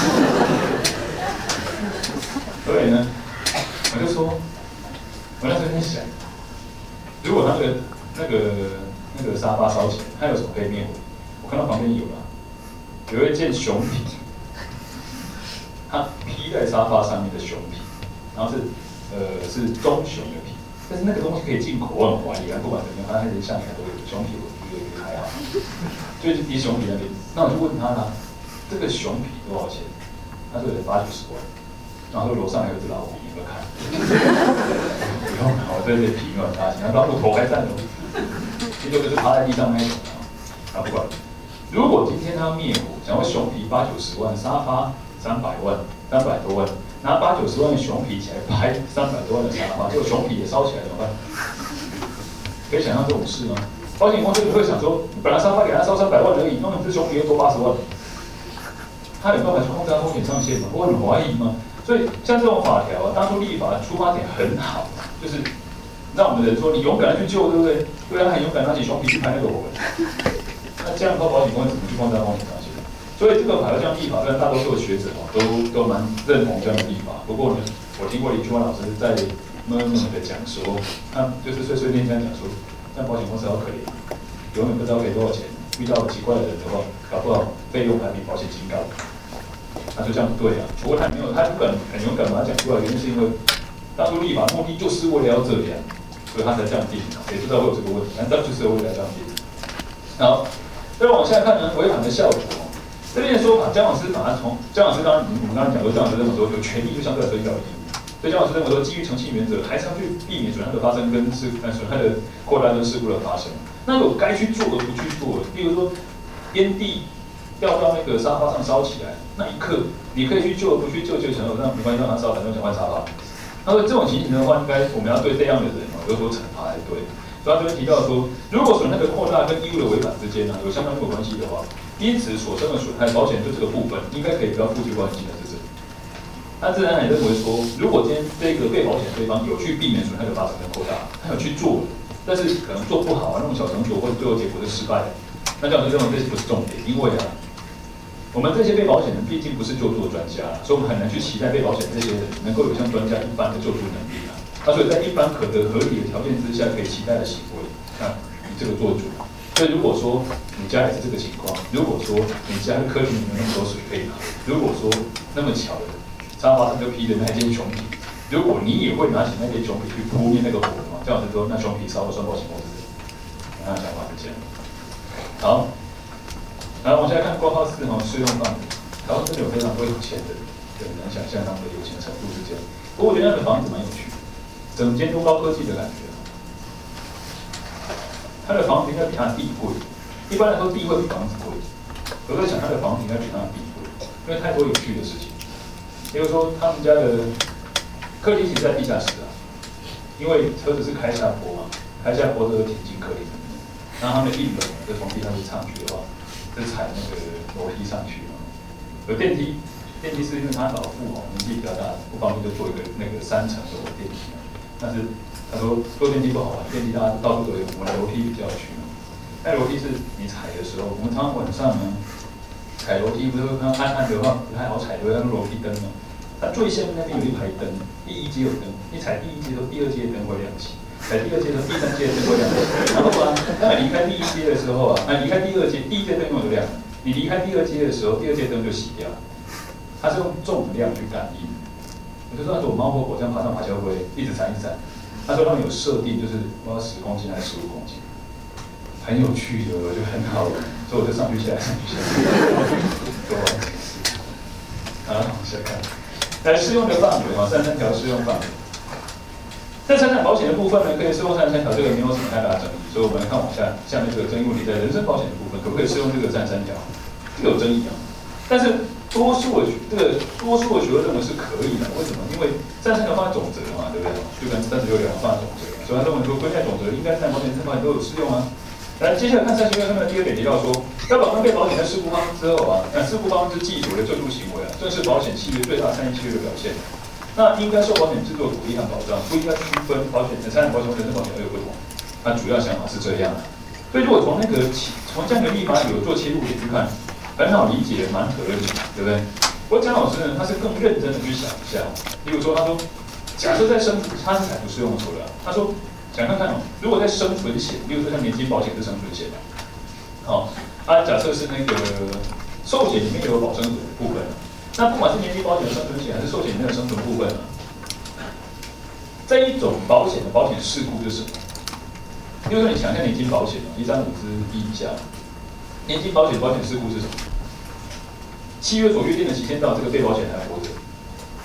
所以呢，我就说，我那时候在想。如果那个沙发烧起来，它有什么可以灭火？我看到旁边有一件熊皮，它披在沙发上面的熊皮，然后是棕熊的皮，但是那个东西可以进口，我很怀疑不管怎么样，它还是像你都有熊皮，我觉得还好，就是比熊皮那边。那我就问他这个熊皮多少钱？他说有80-90万。 然后说楼上还有只老虎，你有没有看？不用，我这里皮没有很大型，然后老虎头还在呢，第六个是趴在地上那一种啊，不管。如果今天他要灭火，想要熊皮8、90万，沙发300万，300多万，拿8、90万的熊皮起来拍300多万的沙发，结果熊皮也烧起来怎么办？可以想象这种事吗？保险公司会想说，本来沙发给他烧300万而已，那么这熊皮又多80万，他有办法去控制他风险上限吗？我很怀疑吗？所以像这种法条啊，当初立法的出发点很好，就是让我们人说你勇敢的去救，对不对？对啊，很勇敢拿起熊皮去拍那个火。那这样的话，保险公司怎么去控制风险上限？所以这个法要这样立法，虽然大多数的学者都蛮认同这样的立法。不过呢，我听过李秋安老师在闷的讲说，他就是碎碎念这样讲说，但保险公司好可怜，永远不知道赔多少钱，遇到奇怪的人的话，搞不好费用还比保险金高。他就这样不对啊。不过他不敢很勇敢把它讲出来，原因是因为当初立法目的就是为了要这样，所以他才这样定。也不知道会有这个问题，但当就是为了这样定。好。再往下看呢，违反的效果。这边的说法，姜老师把它从姜老师我们刚才讲过，姜老师认为说有权利就相对来说应该有义务，所以姜老师认为说基于诚信原则，还是要去避免损害的发生跟损害的扩大跟事故的发生。那有该去做而不去做的，例如说烟蒂掉到那个沙发上烧起来，那一刻你可以去救而不去救就成了，那没关系，让它烧，反正想换沙发。他说这种情形的话，应该我们要对这样的人有所惩罚才对。所以他这边提到说，如果损害的扩大跟义务的违反之间有相当因果关系的话，因此所生的损害，保险对这个部分应该可以不要负起关系的责任。那自然也认为说，如果今天这个被保险对方有去避免损害的发生跟扩大，他有去做，但是可能做不好啊，弄小程序或者最后结果是失败的，那这样就认为这不是重点，因为我们这些被保险人毕竟不是救助的专家，所以我们很难去期待被保险这些人能够有像专家一般的救助能力啊。所以在一般可得合理的条件之下，可以期待的行为，那你这个做主。所以如果说你家也是这个情况，如果说你家的客厅里面有那么多水可以拿，如果说那么巧的沙发上就披着那件熊皮，如果你也会拿起那件熊皮去扑灭那个火的话，这样子说那熊皮烧了算保险公司的，那想法是这样。好，然后往下看挂号4适用范围，台湾真的有非常多有钱的人，很难想象他们的有钱程度是这样。不过我觉得那个房子蛮有趣的。整间都高科技的感觉，他的房子应该比他的地贵。一般来说，地会比房子贵。我在想，他的房子应该比他的地贵，因为太多有趣的事情。比如说，他们家的客厅其实在地下室啊，因为车子是开下坡嘛，开下坡都是停进客厅。那他们一楼就从地上室上去的话，是踩那个楼梯上去嘛。有电梯，电梯是因为他老父年纪比较大，不方便就做一个那个3层的电梯。但是他说坐电梯不好玩，电梯大家到处都有，我们楼梯比较有趣。那楼梯是你踩的时候，我们常常晚上呢踩楼梯，不是会看到暗暗的话不太好踩，会用楼梯灯嘛。它最下面那边有一排灯，第1阶有灯，你踩第1阶的时候，第2阶的灯会亮起；踩第2阶的时候，第3阶的灯会亮起。然后啊，当你离开第1阶的时候啊，离开第2阶，第1阶灯永远都亮，你离开第2阶的时候，第2阶灯就熄掉。它是用重量去感应。我就说，我猫或狗这样爬上爬下会不会一直闪一闪？他说他们有设定，就是不知道10公斤还是15公斤，很有趣的，我觉得很好玩，所以我就上去下来，上去下来，多玩几次。好，往下看，来适用的范围33条适用范围。在财产保险的部分呢，可以适用33条，这个没有什么太大争议，所以我们来看往下面这个争议问题，在人身保险的部分，可不可以适用这个33条？这个有争议啊，但是。多数的学会认为是可以的，为什么？因为33条放在总则嘛，对不对？就跟36条放在总则，所以他认为说规定总则应该在保险人身保险都有适用啊。来，接下来看36条上面的第2点提到说，要保障被保险的事故方之后啊，那事故方之既有的救助行为啊，正是保险契约最大善意契约的表现。那应该受保险制度的鼓励和保障，不应该区分财产保险和人身保险而有不同。那主要想法是这样的。所以如果从这样的立法有做切入点去看。很好理解，蛮合理，对不对？不过姜老师呢，他是更认真的去想一下。例如说，他说，假设在他是采不适用的错的。他说，想看看哦，如果在生存险，例如说像年金保险是生存险，假设是那个寿险里面有保生存的部分，那不管是年金保险的生存险，还是寿险里面的生存部分这一种保险的保险事故是什么？例如说，你想一下年金保险135之1以下，年金保险保险事故是什么？契约所约定的期限到，这个被保险人还活着，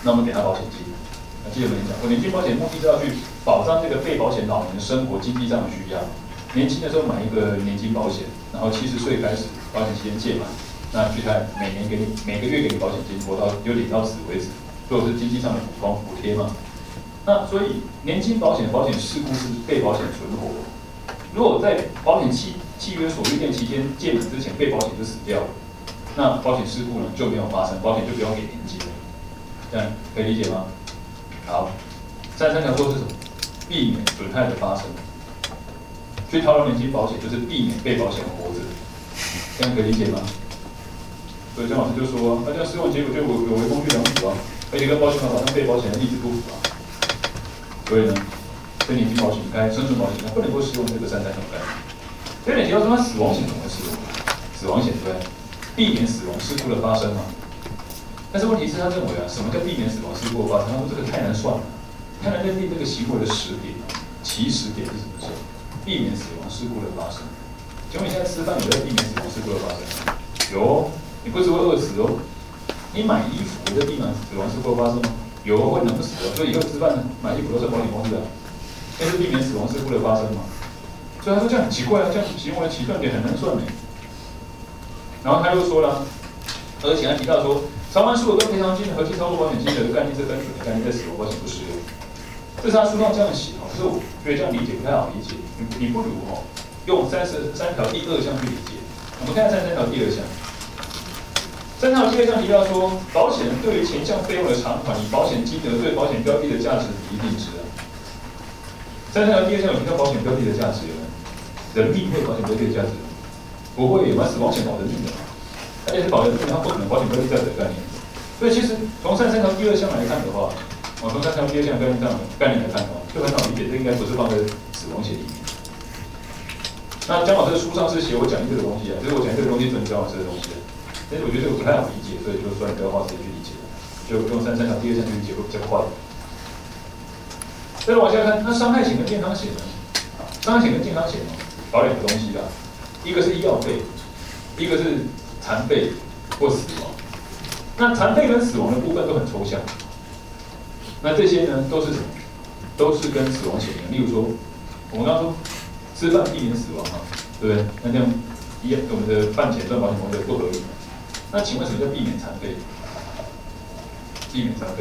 那我们给他保险金。记得没讲，我年金保险目的是要去保障这个被保险老人的生活经济上的需要。年轻的时候买一个年金保险，然后70岁开始保险期间届满，那去看每个月给你保险金，活到有领到死为止，或者是经济上的补贴嘛。那所以年金保险保险事故是被保险存活。如果在保险契约所约定期间届满之前被保险就死掉了，那保险事故呢就没有发生，保险就不用给年金了。这样可以理解吗？好，33条说是什么？避免损害的发生。去套用年金保险就是避免被保险活着，这样可以理解吗？所以姜老师就说，那这样适用结果就有违公序良俗啊，而且跟保险法上被保险人意志不符啊。所以呢，跟年金保险该生存保险它不能够适用这个33条概念。第二点提到说，它死亡险怎么适用？死亡险对不对？避免死亡事故的发生嘛。但是问题是，他认为啊，什么叫避免死亡事故的发生？他说这个太难算了，太难认定这个行为的时点，起始点是什么时候？避免死亡事故的发生。请问你现在吃饭有在避免死亡事故的发生吗？有，你不是会饿死哦。你买衣服有在避免死亡事故的发生吗？有，会冷死哦。所以以后吃饭呢，买衣服都是保险公司的，那是避免死亡事故的发生嘛？所以他说这样很奇怪啊，这样行为的起断点很难算呢。然后他又说了，而且还提到说。偿还数额跟赔偿金的合计操作保险金额的概念是跟准的概念，在死亡保险不适用。这是他书上这样写可是我觉得这样理解不太好理解。你不如用33条第2项去理解。我们看33条第2项。33条第2项提到说，保险人对于前项费用的偿还，以保险金额对保险标的的价值比例定值。33条第2项有提到保险标的的价值有没有？人命会保险标的的价值？不会，有死亡险保人命的嘛？而且是保人命，它不可能保险标的价值的概念。所以其实从33条第2项来看的话，从33条第2项概念来看的话，就很好理解，这应该不是放在死亡险里面。那姜老师的书上是写我讲这个东西啊，就是我讲这个东西准姜老师的东西啊，但是我觉得这个不太好理解，所以就算你不要花时间去理解了，就用33条第2项去理解会比较快。再往下看，那伤害险跟健康险呢？伤害险跟健康险保两个东西啦，一个是医药费，一个是残废或死亡。那残废跟死亡的部分都很抽象。那这些呢，都是什么？都是跟死亡险一样。例如说，我们刚刚说吃饭避免死亡嘛，对不对？那这样我们的饭前赚保险公司不合理。那请问什么叫避免残废？避免残废，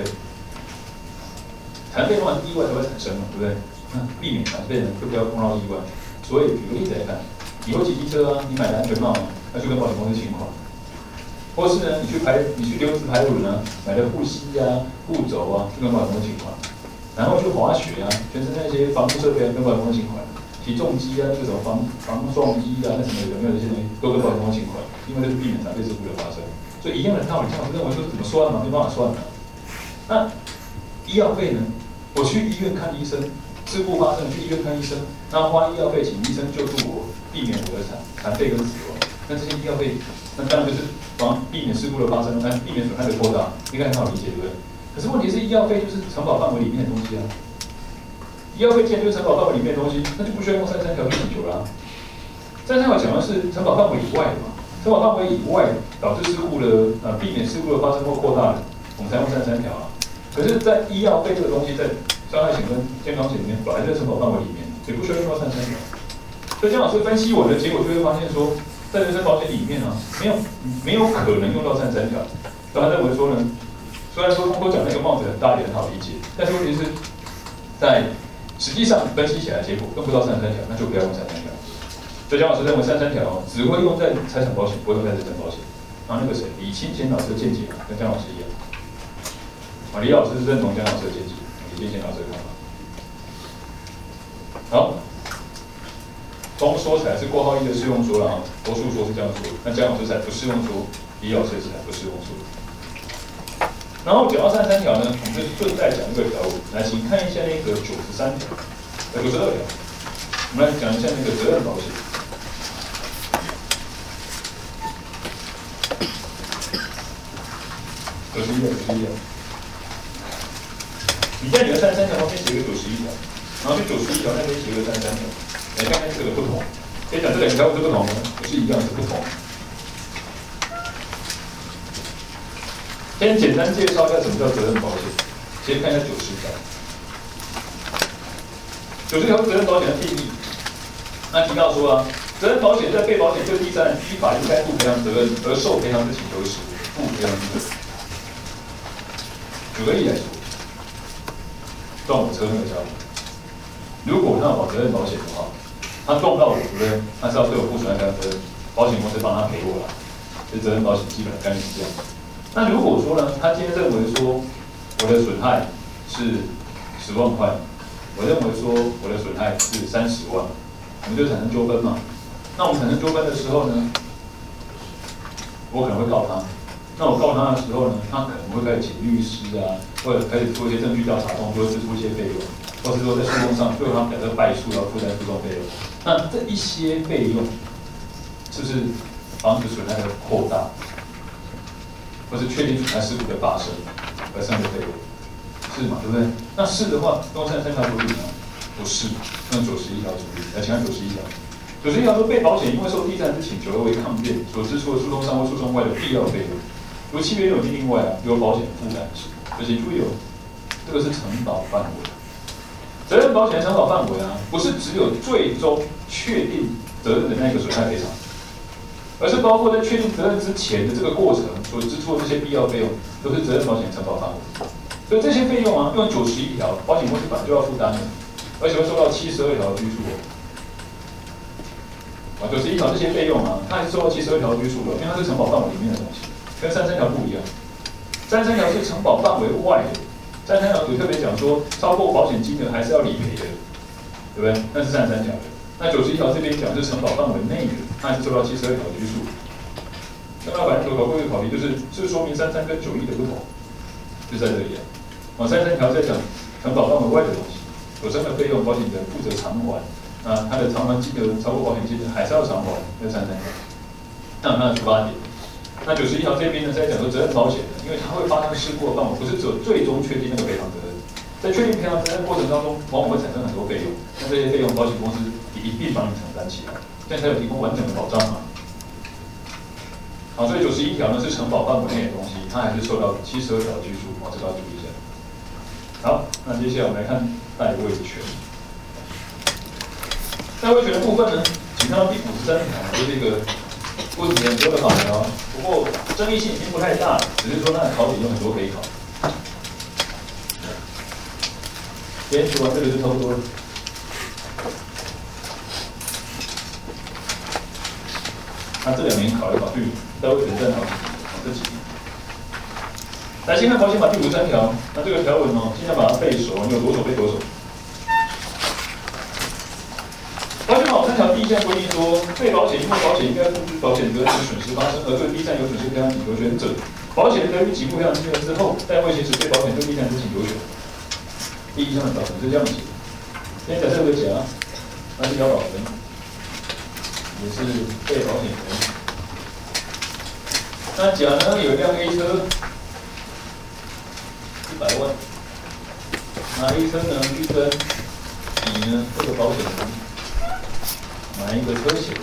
残废的话意外才会产生嘛，对不对？那避免残废呢，就不要碰到意外。所以举个例子来看，以后骑机车啊，你买了安全帽啊，要去跟保险公司请款。或是呢，你去溜直排轮啊，买的护膝啊、护肘啊，去跟保险公司请款。然后去滑雪啊，全身那些防护设备啊，跟保险公司请款。起重机啊，那个什么防撞衣啊，那什么有没有这些东西，都跟保险公司请款，因为这是避免残废事故的发生。所以一样的道理，姜老师认为说怎么算嘛，没办法算的。那医药费呢？我去医院看医生，事故发生去医院看医生，然后花医药费请医生救助我，避免我的残废跟死亡。那这些医药费，那当然就是避免事故的发生，避免损害的扩大，应该很好理解，对不对？可是问题是，医药费就是承保范围里面的东西啊。医药费既然就是承保范围里面的东西，那就不需要用33条去请求啦。33条讲的是承保范围以外的嘛，承保范围以外导致事故的避免事故的发生或扩大的，我们才用33条啊。可是，在医药费这个东西，在伤害险跟健康险里面，本来在承保范围里面，也不需要用到33条。所以姜老师分析我的结果，就会发现说，在人身保险里面啊，没有可能用到33条。所以他认为说呢，虽然说通过讲那个帽子很大也很好理解，但是问题是在实际上分析起来结果用不到33条，那就不要用33条。所以姜老师认为33条只会用在财产保险，不会用在人身保险。然后那个谁，李清贤老师的见解跟姜老师一样。李老师是认同姜老师的见解，李清贤老师的看法。好，光说起来是括号1的适用说了啊，多数说是这样说，那姜老师才不适用说，李老师才不适用说。然后讲到33条呢，我们就顺带讲一个条文，来，请看一下那个93条、92条，我们来讲一下那个责任保险。91条。你在你的33条旁边写个91条，然后去91条那边写个33条，来看看这个不同。可以讲这两条是不同的，不是一样是不同。 先简单介绍一下什么叫责任保险。先看一下90条。90条是责任保险的定义。那提到说啊，责任保险在被保险对第三人依法应该负赔偿责任而受赔偿之请求时，负赔偿之责。举个例来说，撞我车那个家伙，如果他有保责任保险的话，他撞到我，对不对？他是要对我负损害赔偿责任，保险公司帮他赔我了。这责任保险基本的概念是这样。那如果说呢，他今天认为说我的损害是10万块，我认为说我的损害是30万，我们就产生纠纷嘛。那我们产生纠纷的时候呢，我可能会告他。那我告他的时候呢，他可能会开始请律师啊，或者开始做一些证据调查，动作支出一些费用，或是说在诉讼上最后他可能败诉要负担诉讼费用。那这一些费用是不是防止损害的扩大，或是确定损害事故的发生而生的费用？是嘛？对不对？那是的话，用33条主理呢？不是，用91条主理。来，请看91条。91条说，被保险因为受第三人之请求而为抗辩所支出的诉讼上或诉讼外的必要费用，如契约有订定外啊，由保险负担时。而且注意哦，这个是承保范围。责任保险的承保范围啊，不是只有最终确定责任的那个损害赔偿，而是包括在确定责任之前的这个过程所支出的这些必要费用，都是责任保险承保范围。所以这些费用啊，用91条，保险公司本来就要负担的，而且会受到72条的拘束哦。91条这些费用啊，它还是受到72条拘束的，因为它是承保范围里面的东西，跟33条不一样。33条是承保范围外的，33条有特别讲说，超过保险金额还是要理赔的，对不对？那是33条的。那91条这边讲是承保范围内的，它还是受到72条拘束。那反正考过一个考题就是说明33跟91的不同，就在这里啊。33条在讲承保范围外的东西，所生的费用，保险人负责偿还。那它的偿还金额超过保险金额还是要偿还，这33条。那它的出发点。那91条这边呢，在讲说责任保险的，因为它会发生事故的范围，不是只有最终确定那个赔偿责任，在确定赔偿责任过程当中，往往会产生很多费用，那这些费用保险公司一并帮你承担起来，这样才有提供完整的保障嘛。好，所以91条呢是承保范围内的东西，它还是受到72条拘束，这个要注意一下。好，那接下来我们来看代位权。代位权的部分呢，请看到第53条，就是这个问题很多的考条，不过争议性已经不太大了，只是说它的考点有很多可以考。今天说完这个就差不多了。那这2年考来考去，代位权在哪里？这几年。来，先看保险法第53条，那这个条文哦，尽量把它背熟，你有多熟背多熟。保险法3条第1项规定说，被保险因为保险应该负之保险责任之损失发生而对第三有损失赔偿请求权者，保险人得于给付赔偿金额之后，代位行使被保险对第三之请求权。第1项的表文是这样写的。先假设有个甲，那是要保人，也是被保险人。那甲呢有一辆 A 车，100万，那 A 车呢去跟乙呢这个保险人买一个车险，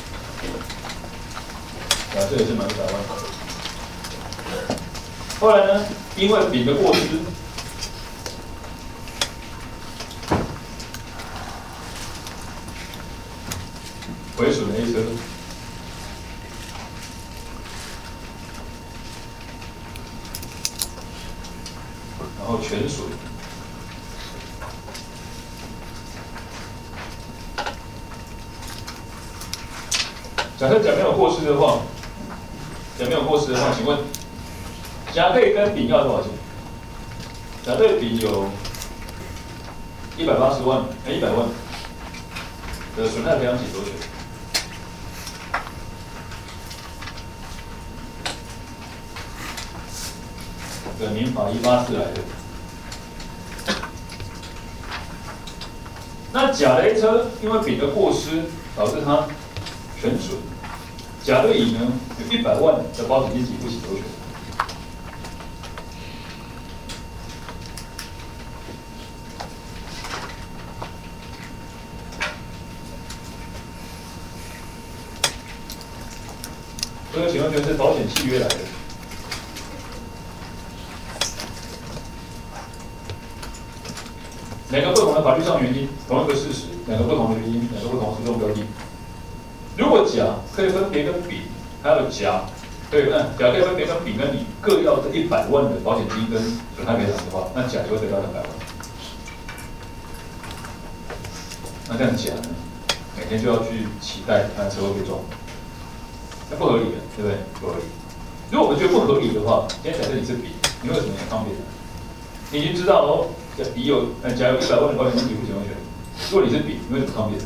假设也是买100万。后来呢，因为丙的过失，毁损了 A 车，然后全损。假设甲没有过失的话，请问甲可以跟丙要多少钱？甲对丙有180万，100万的损害赔偿请求权。这民法184来的。那甲的 A 车因为丙的过失导致他全损，甲对乙呢有100万的保险金给付请求权。这个请求权是保险契约来的。 两个不同的法律上原因，同一个事实，两个不同的原因，两个不同的诉讼标的。如果甲可以分别跟丙，还有甲可以甲可以分别跟丙跟乙各要这100万的保险金跟损害赔偿的话，那甲就会得到200万。那这样甲呢，每天就要去期待他的车会被撞，那不合理的，对不对？不合理。如果我们觉得不合理的话，今天假设你是丙，你为什么很方便呢？你已经知道哦，乙有甲有100万的保险金给付请求权。如果你是丙，你为什么方便？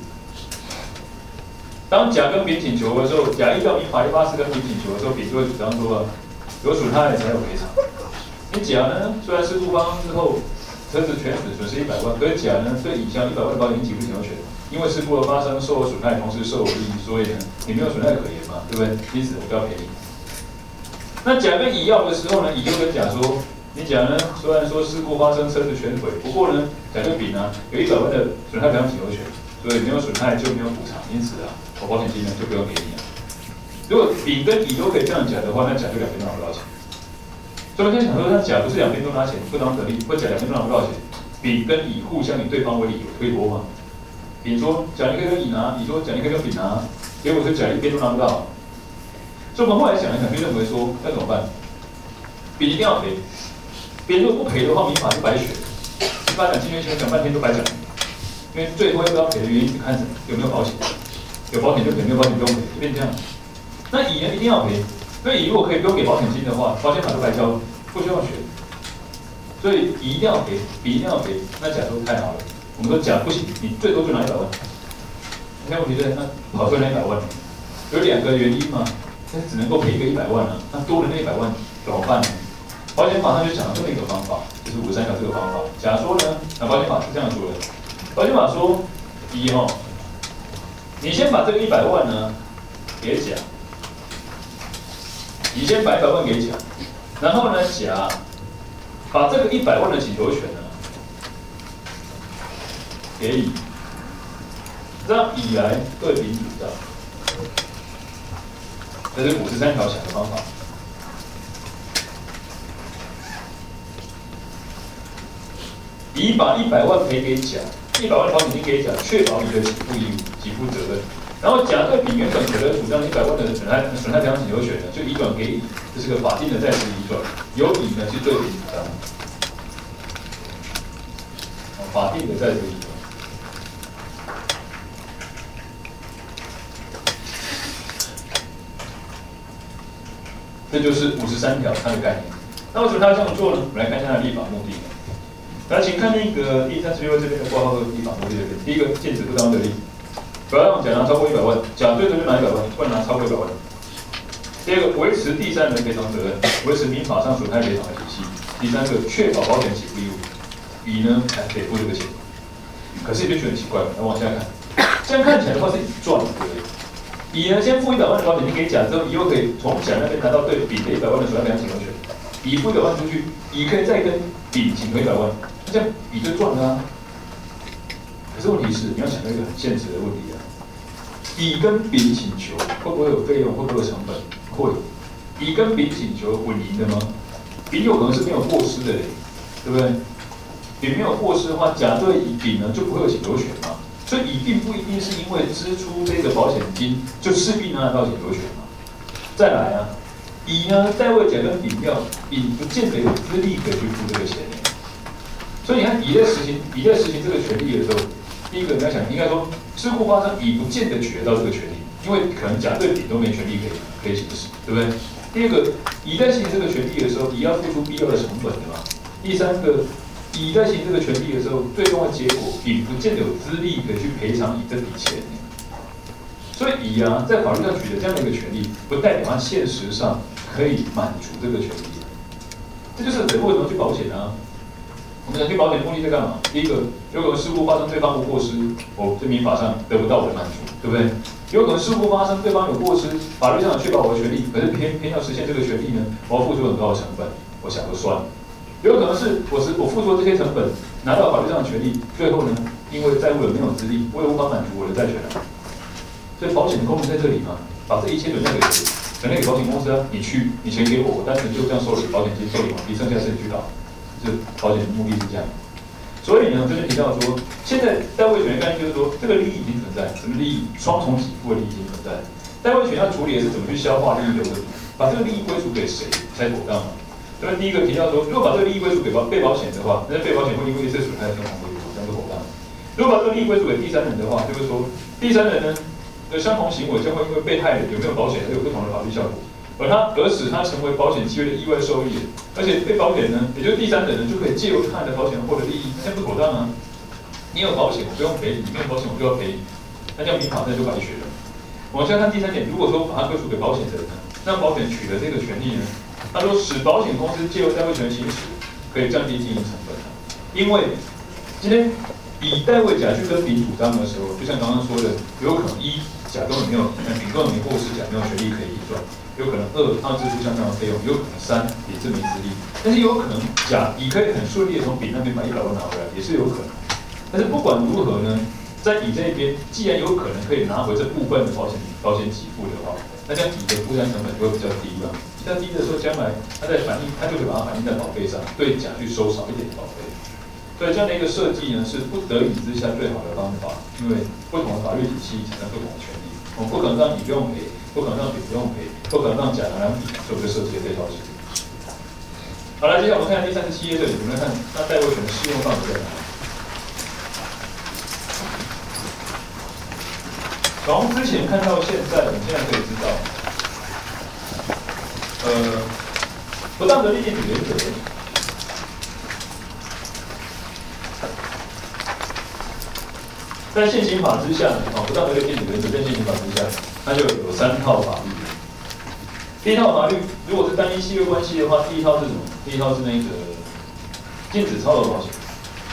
当甲跟丙请求的时候，甲依照民法184跟丙请求的时候，丙就会主张说有损害才有赔偿。你甲呢，虽然事故发生之后车子全损，损失100万，可是甲呢对乙向100万的保险金给付请求权，因为事故的发生受损害，同时受利益，所以呢你没有损害可言嘛，对不对？因此我就要赔你。那甲跟乙要的时候呢，乙就跟甲说，你甲呢虽然说事故发生车子全毁，不过呢甲对丙呢有100万的损害赔偿请求权，所以没有损害就没有补偿，因此啊。我保险金呢就不用给你了。如果丙跟乙都可以这样讲的话，那甲就两边都拿不到钱。所以我现在想说，那甲不是两边都拿钱，不当得利，或甲两边都拿不到钱，丙跟乙互相以对方为理由推脱吗？丙说甲你可以跟乙拿，乙说甲你可以跟丙拿，结果是甲一边都拿不到。所以我们后来想一想，就认为说那怎么办？丙一定要赔，丙如果不赔的话，民法就白学。一般讲，今天讲半天都白讲。因为最后要不要赔的原因是看什么？有没有保险？有保险就赔，没有保险不用赔，就变这样。那乙呢一定要赔，所以乙如果可以不用给保险金的话，保险法就白交，不需要选。所以乙一定要赔，丙一定要赔。那甲说太好了，我们说甲不行，你最多就拿100万。现在问题是，那跑出来那100万，有2个原因嘛，但是只能够赔一个100万啊，那多的那100万怎么办呢？保险法上就讲了这么一个方法，就是53条这个方法。甲说呢，那保险法是这样说的。保险法说，乙你先把这个100万呢给甲，你先把100万给甲，然后呢甲把这个100万的请求权呢给乙，让乙来对丙主张，这是53条想的方法。乙把100万赔给甲，100万的保险金给甲，确保乙的给付义务、给付责任。然后甲对丙原本可能主张100万的损害赔偿请求权呢，就移转给乙，这是个法定的在职移转，由乙呢去对丙主张。法定的在职移转。这就是53条它的概念。那为什么他要这样做呢？我们来看一下它的立法目的。来，请看那个第36这边的挂号的立法目的这边。第一个，禁止不当得利，不要让甲拿超过100万，甲最多就拿100万，不能拿超过100万。第二个，维持第三人赔偿责任，维持民法上损害赔偿的体系。第三个，确保保险给付义务，乙呢才给付这个钱。可是你就觉得很奇怪了，来往下看，这样看起来的话是乙赚了，对不对？乙呢先付100万的保险金给甲之后，乙又可以从甲那边拿到对丙的100万的损害赔偿请求权。乙付100万出去，乙可以再跟丙请回100万，那这样乙就赚了啊。可是问题是，你要想到一个很现实的问题啊，乙跟丙请求会不会有费用？会不会有成本？会。乙跟丙请求稳赢的吗？丙有可能是没有过失的，对不对？丙没有过失的话，甲对丙呢就不会有请求权嘛。所以乙并不一定是因为支出这个保险金就势必拿得到请求权嘛。再来啊。乙呢，代为甲跟丙要，丙不见得有资历可以去付这个钱。所以你看，乙在实行这个权利的时候，第一个你要想，应该说事故发生，乙不见得取得到这个权利，因为可能甲对丙都没权利可以行使，对不对？第二个，乙在行使这个权利的时候，乙要付出必要的成本的嘛。第三个，乙在行使这个权利的时候，最终的结果，丙不见得有资历可以去赔偿乙这笔钱。所以乙啊，在法律上取得这样的一个权利，不代表他现实上可以满足这个权利。这就是人为什么去保险啊？我们人去保险目的在干嘛？第一个，有可能事故发生，对方无过失，我在民法上得不到我的满足，对不对？有可能事故发生，对方有过失，法律上确保我的权利，可是偏要实现这个权利呢，我要付出很高的成本，我想就算了。有可能是我付出这些成本，拿到法律上的权利，最后呢，因为债务人没有资历，我也无法满足我的债权啊。所以保险的功能在这里嘛，把这一切转嫁给谁？转嫁给保险公司啊！你钱给我，我单纯就这样收了保险金，收你完毕，剩下的事你去搞。这保险的目的是这样。 所以呢，这边提到说，现在代位权的概念就是说，这个利益已经存在，什么利益？双重给付的利益已经存在。代位权要处理的是怎么去消化利益的问题，把这个利益归属给谁才妥当嘛？所以第一个提到说，如果把这个利益归属给被保险的话，那被保险会因为一次损害相同归属，这样不妥当。如果把这个利益归属给第三人的话，就是说，第三人呢的相同行为将会因为被害人有没有保险而有不同的法律效果。而使他成为保险契约的意外受益人，而且被保险人，也就是第三人呢，就可以借由他人的保险获得利益，那不妥当啊！你有保险，我不用赔你；你没有保险，我就要赔你。那这样民法那就白学了。我们再看第三点，如果说把它归属给保险人呢，让保险取得这个权利呢，他说使保险公司借由代位权行使，可以降低经营成本。因为今天以代位甲去跟丙主张的时候，就像刚刚说的，有可能一甲根本没有，丙根本没过失，甲没有权利可以移转。有可能二支付相当的费用，有可能三也证明资历，但是有可能甲乙可以很顺利的从丙那边把100万拿回来，也是有可能。但是不管如何呢，在乙这一边，既然有可能可以拿回这部分的保险给付的话，那这样乙的负担成本就会比较低嘛。比较低的时候，将来他在反映，他就可以把它反映在保费上，对甲去收少一点的保费。所以这样的一个设计呢，是不得已之下最好的方法，因为不同的法律体系产生不同的权利，我们不可能让乙不用赔。不可能让丙不用赔，不可能让甲拿两笔，所以我们就设计了这套系统。好了，接下来我们看第37页这里，我们来看那代位权的适用范围在哪里。从之前看到现在，我们现在可以知道，不当得利益原则。在现行法之下，不当得利益原则在现行法之下。它就有3套法律。第一套法律，如果是单一契约关系的话，第一套是什么？第一套是那个禁止超额保险。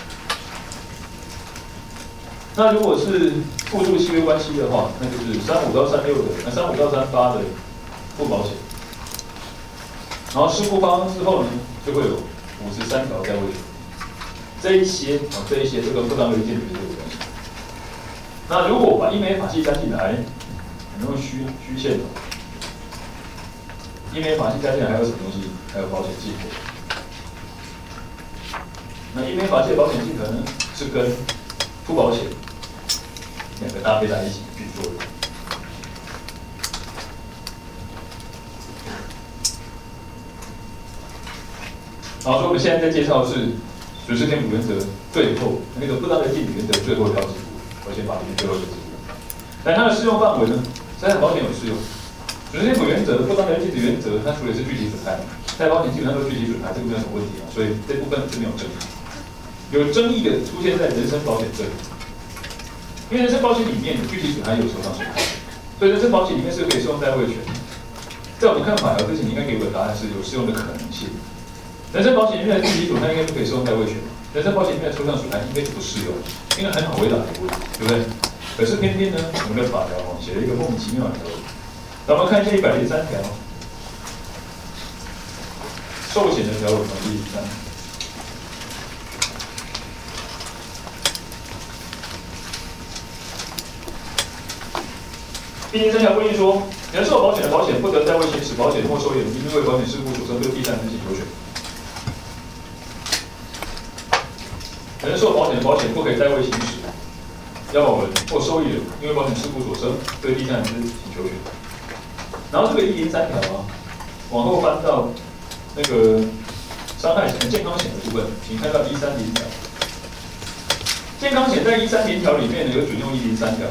那如果是附属契约关系的话，那就是35到36的，35到38的附保险。然后事故发生之后呢，就会有53条代位权。这一些这个不当得利益原则有关系。那如果把英美法系加进来，很多虚线的，英美法系加进来还有什么东西？还有保险竞合。那英美法系的保险竞合呢，是跟附保险2个搭配在一起运作的。好，所以我们现在在介绍的是损失填补原则最后那个不当得利益原则最后一条制度，保险法里面最后一个制度。但它的适用范围呢？在保险有适用，损失填补原则、不当得利益原则，它处理的是具体损害，在保险基本上都是具体损害，这个没有什么问题啊，所以这部分是没有争议。有争议的出现在人身保险这里，因为人身保险里面具体损害有受伤损害，所以人身保险里面是可以适用代位权。在我们看法条之前，你应该给我的答案是有适用的可能性。人身保险里面的具体损害应该不可以适用代位权，人身保险里面的抽象损害应该就不适用，应该很好回答这个问题，对不对？可是偏偏呢，我们的法条写了一个莫名其妙的条文。那我们看一下103条，寿险的条文第3。103条规定说，人寿保险的保险不得代位行使保险或受益人因为保险事故所生对第三人请求权。人寿保险的保险不可以代位行使。要保人或受益人因为保险事故所生对第三人之请求权。然后这个103条啊，往后翻到那个伤害险、健康险的部分，请看到130条。健康险在130条里面呢有准用103条，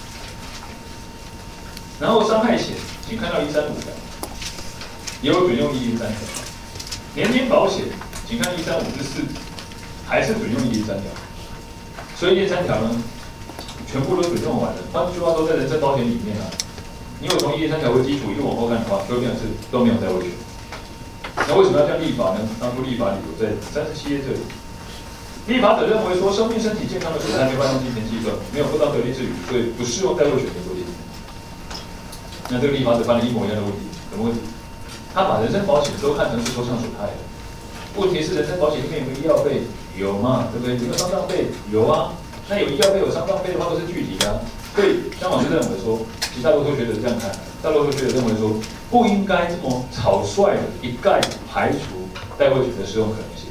然后伤害险请看到135条，也有准用103条。年金保险请看135至4，还是准用103条。所以103条呢？全部都准用完了。换句话说，在人身保险里面啊，你有从103条为基础一路往后看的话，就变成是都没有代位权。那为什么要这样立法呢？当初立法理由在37页这里。立法者认为说，生命身体健康的损害没办法用金钱计算，没有不当得利之余，所以不适用代位权的规定。那这个立法者犯了一模一样的问题，什么问题？他把人身保险都看成是抽象损害了。问题是人身保险里面有没有医药费？有嘛，对不对？有没有丧葬费？有啊。那有医药费、有丧葬费的话，都是具体的啊。所以张老师认为说，其他大多数学者这样看，大多数学者认为说，不应该这么草率的一概排除代位权的适用可能性。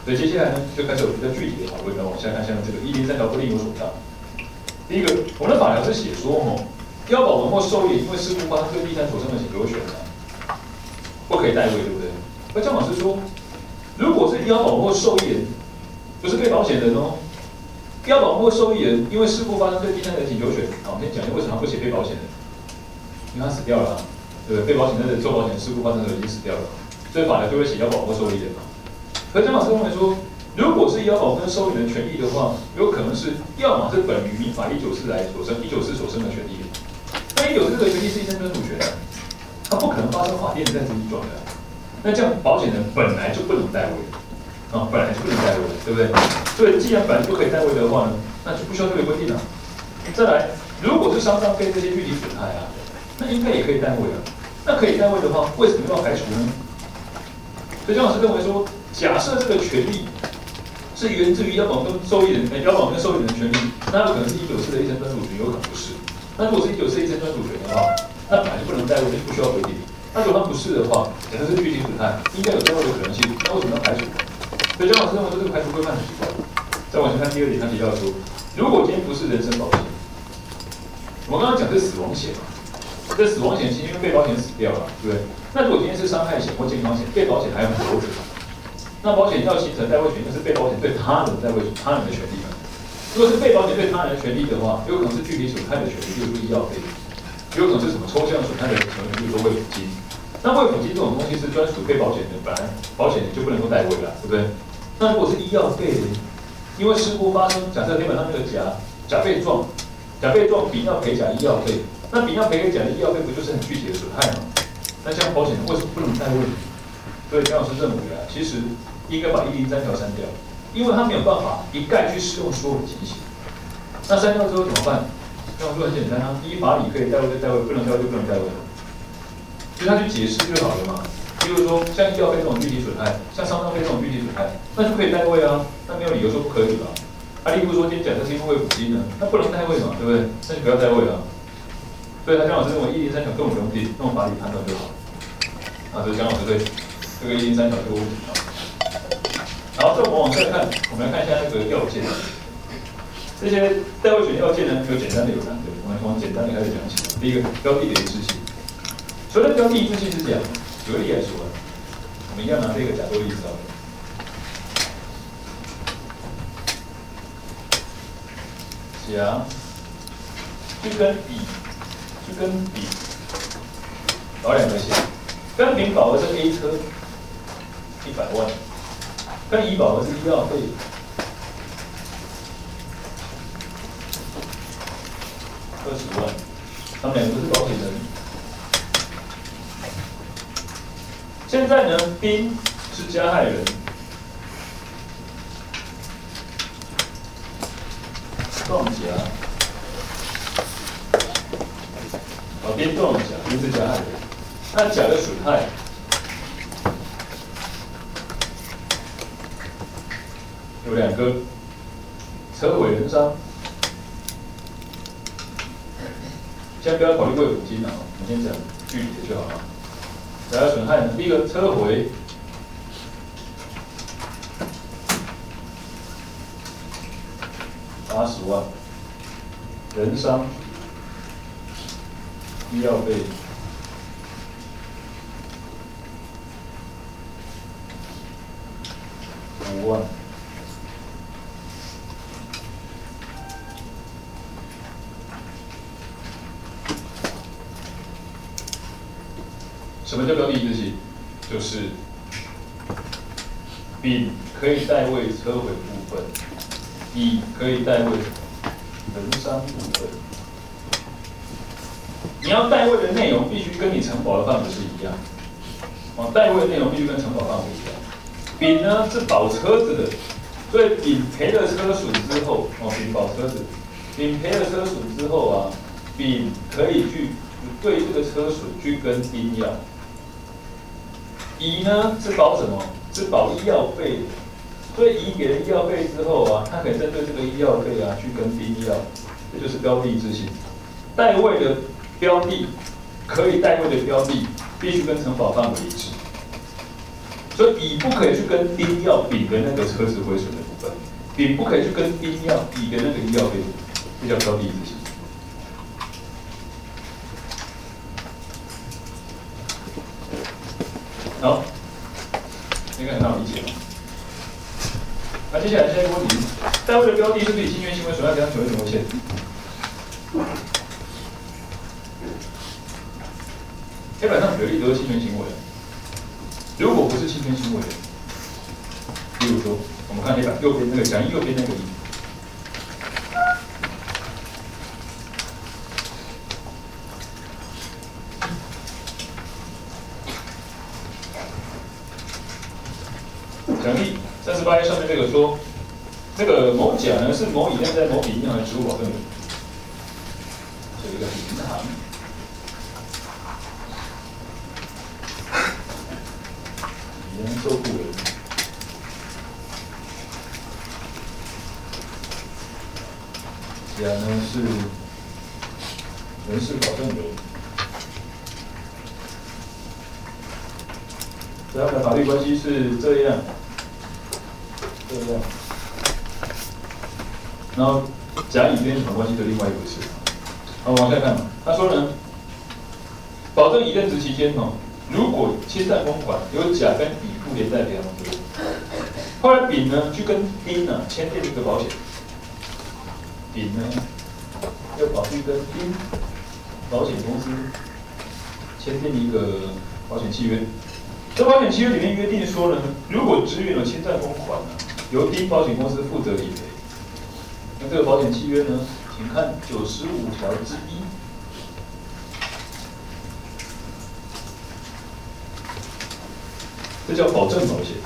所以接下来呢，就开始有比较具体的讨论。那往下看，像这个103条规定有所当。第一个，我们的法条是写说，要保文或受益人因为事故发生对第三所生的请求权不可以代位，对不对？那姜老师说，如果是要保或受益人，不是被保险人哦，要保或受益人因为事故发生对第三者请求权，好，我们先讲一下为什么他不写被保险人，因为他死掉了、对不对？被保险人的受保险事故发生的时候已经死掉了，所以法条就会写要保或受益人嘛。可姜老师认为说，如果是要保跟受益人权利的话，有可能是要么是本于民法194来所生194所生的权利，那194这个权利是一生专属权，它不可能发生法定在自己转的。那这样保险人本来就不能代位本来就不能代位，对不对？所以既然本来就不可以代位的话呢，那就不需要特别规定了。再来，如果是伤伤被这些具体损害那应该也可以代位那可以代位的话，为什么要排除呢？所以姜老师认为说，假设这个权利是源自于要保跟受益人，要保跟受益人的权利，那有可能是194的一生专属权，有可能不是。那如果是194一生专属权的话，那本来就不能代位，就不需要规定。那如果它不是的话，假设是具体损害，应该有代位的可能性，那为什么要排除？所以姜老师认为说这个排除规范很奇怪。再往前看第二点，他提到说，如果今天不是人身保险，我们刚刚讲是死亡险嘛，这死亡险是因为被保险死掉了，对不对？那如果今天是伤害险或健康险，被保险还有活着，那保险要形成代位权，那是被保险对他人代位他人的权利嘛。如果是被保险对他人的权利的话，有可能是具体损害的权利，比如说医药费，有可能是什么抽象损害的权利，比如说慰抚金。那慰抚金这种东西是专属被保险人，本来保险人就不能够代位了，对不对？那如果是医药费，因为事故发生，假设天板上那个甲被撞丙要赔甲医药费，那丙要赔给甲的医药费，不就是很具体的损害吗？那这样保险人为什么不能代位？所以姜老师认为其实应该把103条删掉，因为他没有办法一概去适用所有的情形。那删掉之后怎么办？姜老师很简单依法理可以代位就代位，不能代位就不能代位，就他去解释就好了嘛。比如说像医药费这种具体损害，像伤伤费这种具体损害，那就可以代位那没有理由说不可以吧？例如说今天假设是因为慰抚金呢，那不能代位嘛，对不对？那就不要代位所以姜老师认为103条根本不用定，用法理判断就好。这是姜老师对这个103条这个问题然后再往下看，我们来看一下那个要件。这些代位权要件呢，有简单的有难的，我们从简单的开始讲起。第一个，标的的一致性。所谓的标的一致性是讲，举个例来说我们一样拿这个甲做例子甲去跟丙保两个险，跟丙保的是 A 车100万，跟乙保的是医药费20万，他们两个都是保险人。现在呢，丙是加害人，撞甲，丙撞甲，丙是加害人。那甲的损害有2个，车毁人伤。先不要考虑慰抚金我们先讲具体的就好了。甲的损害呢，第一个车毁80万，人伤医药费5万。什么叫标的一致性？就是丙可以代位车毁部分，乙可以代位人伤部分。你要代位的内容必须跟你承保的范围是一样。代位的内容必须跟承保范围一样。丙呢是保车子的，所以丙赔了车损之后，丙保车子，丙赔了车损之后丙可以去对这个车损去跟丁要。乙呢是保什么？是保医药费的，所以乙给了医药费之后他可以针对这个医药费去跟丁要，这就是标的一致性。代位的标的可以代位的标的必须跟承保范围一致。 所以乙不可以去跟丁要丙的那个车子毁损的部分，丙不可以去跟丁要乙的那个医药费，这叫标的执行。好，应该很好理解吗？那接下来下一个问题，单位的标的是不是以侵权行为损害赔偿权为为限？黑板上举的例子都是侵权行为，如果不是侵权行为，例如说，我们看黑板右边那个讲义右边那个例子。讲义38页上面这个说，这个某甲呢是某乙任在某笔银行的职务保证人，这一个银行，乙任受雇人，甲呢是人事保证人，所以他们的法律关系是这样。这样，然后甲乙之间什么关系是另外一回事。好，往下看，他说呢，保证乙任职期间如果侵占公款，由甲跟乙负连带赔偿责任。后来丙呢去跟丁签订一个保险，丙呢要跑去跟丁保险公司签订一个保险契约。这保险契约里面约定说呢，如果职员有侵占公款由丁保险公司负责理赔。那这个保险契约呢，请看95条之一。这叫保证保险。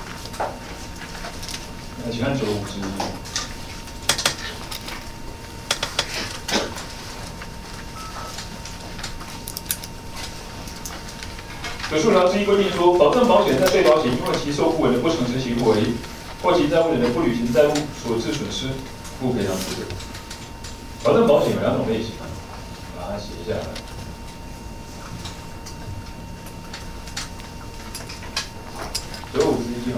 那请看95之一。90条之一规定说，保证保险在被保险因为其受雇人的不诚实行为或其债务人的不履行债务所致损失，负赔偿责任。保证保险有2种类型，把它写下来。95之一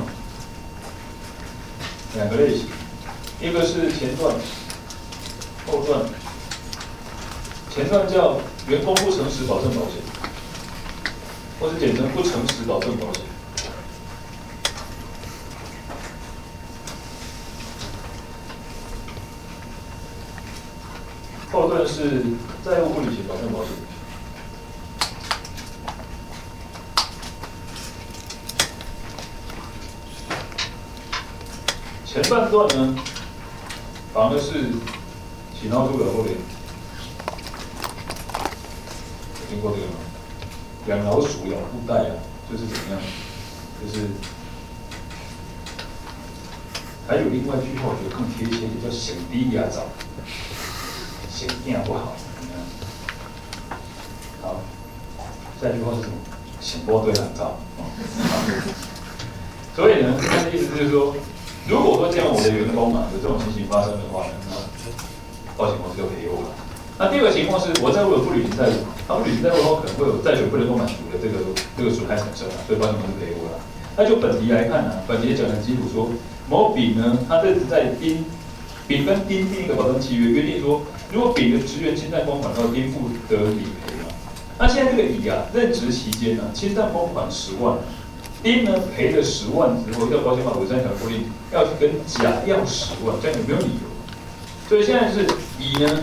2个类型，一个是前段、后段。前段叫员工不诚实保证保险，或是简称不诚实保证保险。后段是债务不履行保证保险。前半段呢，绑的是起闹出了后脸，有听过这个吗？养老鼠咬布袋就是怎么样？就是还有另外一句话，我觉得更贴切，叫“醒低牙早”。显验不好，好，下一句话是什么？显波对蓝照。所以呢，他的意思就是说，如果说这样我的员工有这种情形发生的话呢，那保险公司就赔我了。那第二个情况是我债务有不履行债务，他不履行债务的话，可能会有债权不能够满足的这个损害产生所以保险公司赔我了。那就本题来看本题讲的基础说，某丙呢，他这是在丙跟丁订一个保证契约，约定说，如果丙的职员侵占公款，到丁负责理赔嘛。那现在这个乙任职期间侵占公款10万，丁呢赔了10万之后，要保险法53条规定要去跟甲要10万，这样有没有理由？所以现在是乙呢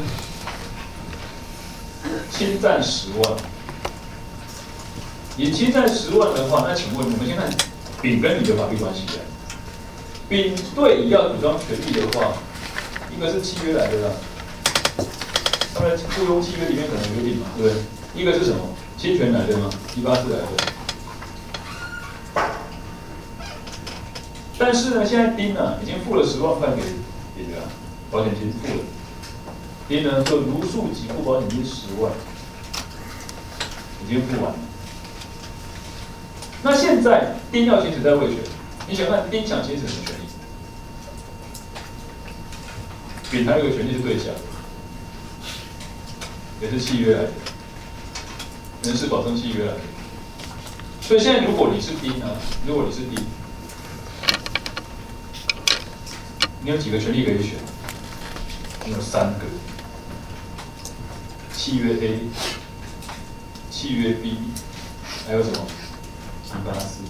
侵占10万，乙侵占10万的话，那请问我们先看丙跟乙的法律关系丙对乙要主张权利的话。一个是契约来的他们雇佣契约里面可能约定嘛，对不对？一个是什么？侵权来的嘛，184来的。但是呢，现在丁已经付了10万块给乙了，保险金付了。丁呢就如数给付保险金10万，已经付完了。那现在丁要行使债务权，你想看丁想行使什么权利？丙还有一个权利是对象，也是契约来的，人事保证契约来的。 所以现在如果你是丁啊，如果你是丁，你有几个权利可以选？你有3个：契约 A、契约 B， 还有什么？184。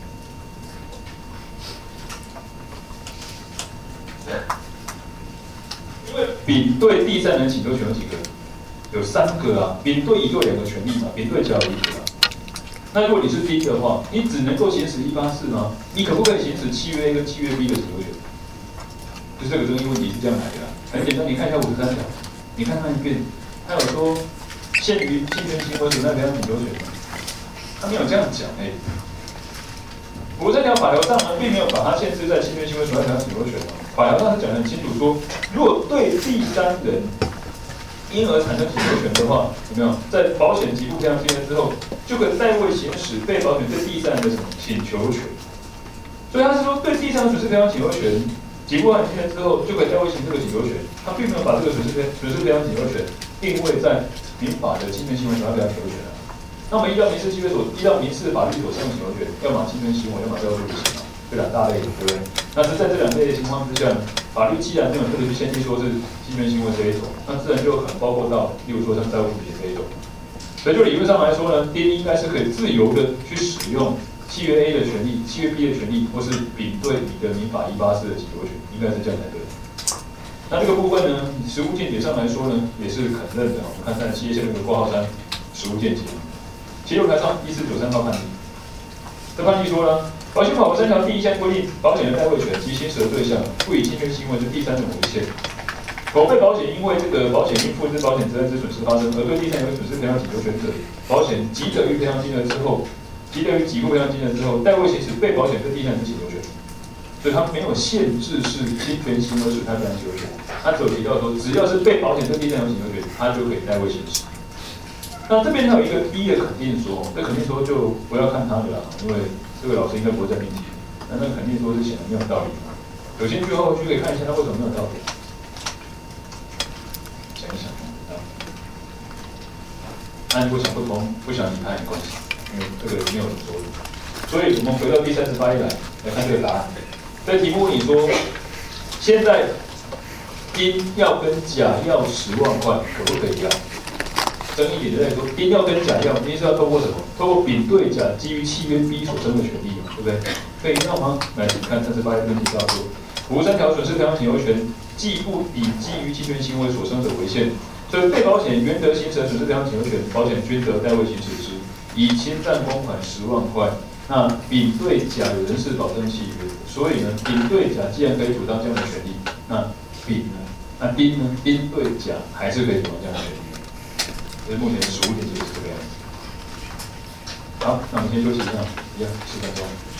因为丙对第三人请求权有几个？有3个啊。丙对乙有2个权利嘛，丙对甲有1个啊。那如果你是丁的话，你只能够行使184吗？你可不可以行使契约 A 跟契约 B 的请求权？就这个争议问题是这样来的、啊。很简单，你看一下53条，你看一遍，他有说限于侵权行为所在赔偿请求权吗？他没有这样讲哎。53条法条上呢，并没有把它限制在侵权行为所在赔偿请求权嘛。法条上是讲得很清楚说，如果对第三人因而产生请求权的话，有没有在保险给付赔偿金额之后，就可以代位行使被保险对第三人的什么请求权？所以他是说，对第三人损失赔偿请求权给付完金额之后，就可以代位行使这个请求权。他并没有把这个损失赔偿请求权定位在民法的侵权行为所在赔偿请求权啊。那么依照民事契约依照民事法律所适用请求权，要么侵权行为，要么代位不行啊，这2大类，对不对？那是在这2类的情况之下，法律既然没有特别去限定说是侵权行为这一种，那自然就很包括到，例如说像债务不解这一种。所以就理论上来说呢，丁应该是可以自由的去使用契约 A 的权利、契约 B 的权利，或是丙对乙的民法184的请求权，应该是这样才对。那这个部分呢，实务见解上来说呢，也是肯认的。我们看企业线那个括号3实务见解，76台上1493号判例，这判例说呢。保险法53条第1项规定，保险人代位权及行使的对象不以侵权行为之第三人为限。否被保险因为这个保险应负之保险责任之损失发生，而对第三人有损失赔偿请求权者，保险给得于赔偿金额之后，给得于给付赔偿金额之后，代位行使被保险对第三人之请求权。所以它没有限制是侵权行为损害赔偿请求权，它只有提到说，只要是被保险对第三人有请求权，它就可以代位行使。那这边还有一个一的肯定说，这肯定说就不要看它的啦，因为这个老师应该不会再命题，那肯定说是显然没有道理。有兴趣的话，回去可以看一下他为什么没有道理。想一想啊，那如果想不通，不想理他也没关系，因为这个没有人说的。所以我们回到第38页来看这个答案。这题目问你说，现在丁要跟甲要10万块，可不可以要？争议点在说，丁要跟甲要，丁是要透过什么？透过丙对甲基于契约 B 所生的权利嘛，对不对？可以要吗？来，请看38页问题叫做53条损失赔偿请求权，既不以基于侵权行为所生者为限，所以被保险原得行使的损失赔偿请求权，保险均得代位行使之，以侵占公款10万块。那丙对甲有人事保证契约，所以呢，丙对甲既然可以主张这样的权利，那丙呢？那丁呢？丁对甲还是可以主张这样的权利。所以目前实务点就是这个样子。好，那我们先休息一下，10分钟。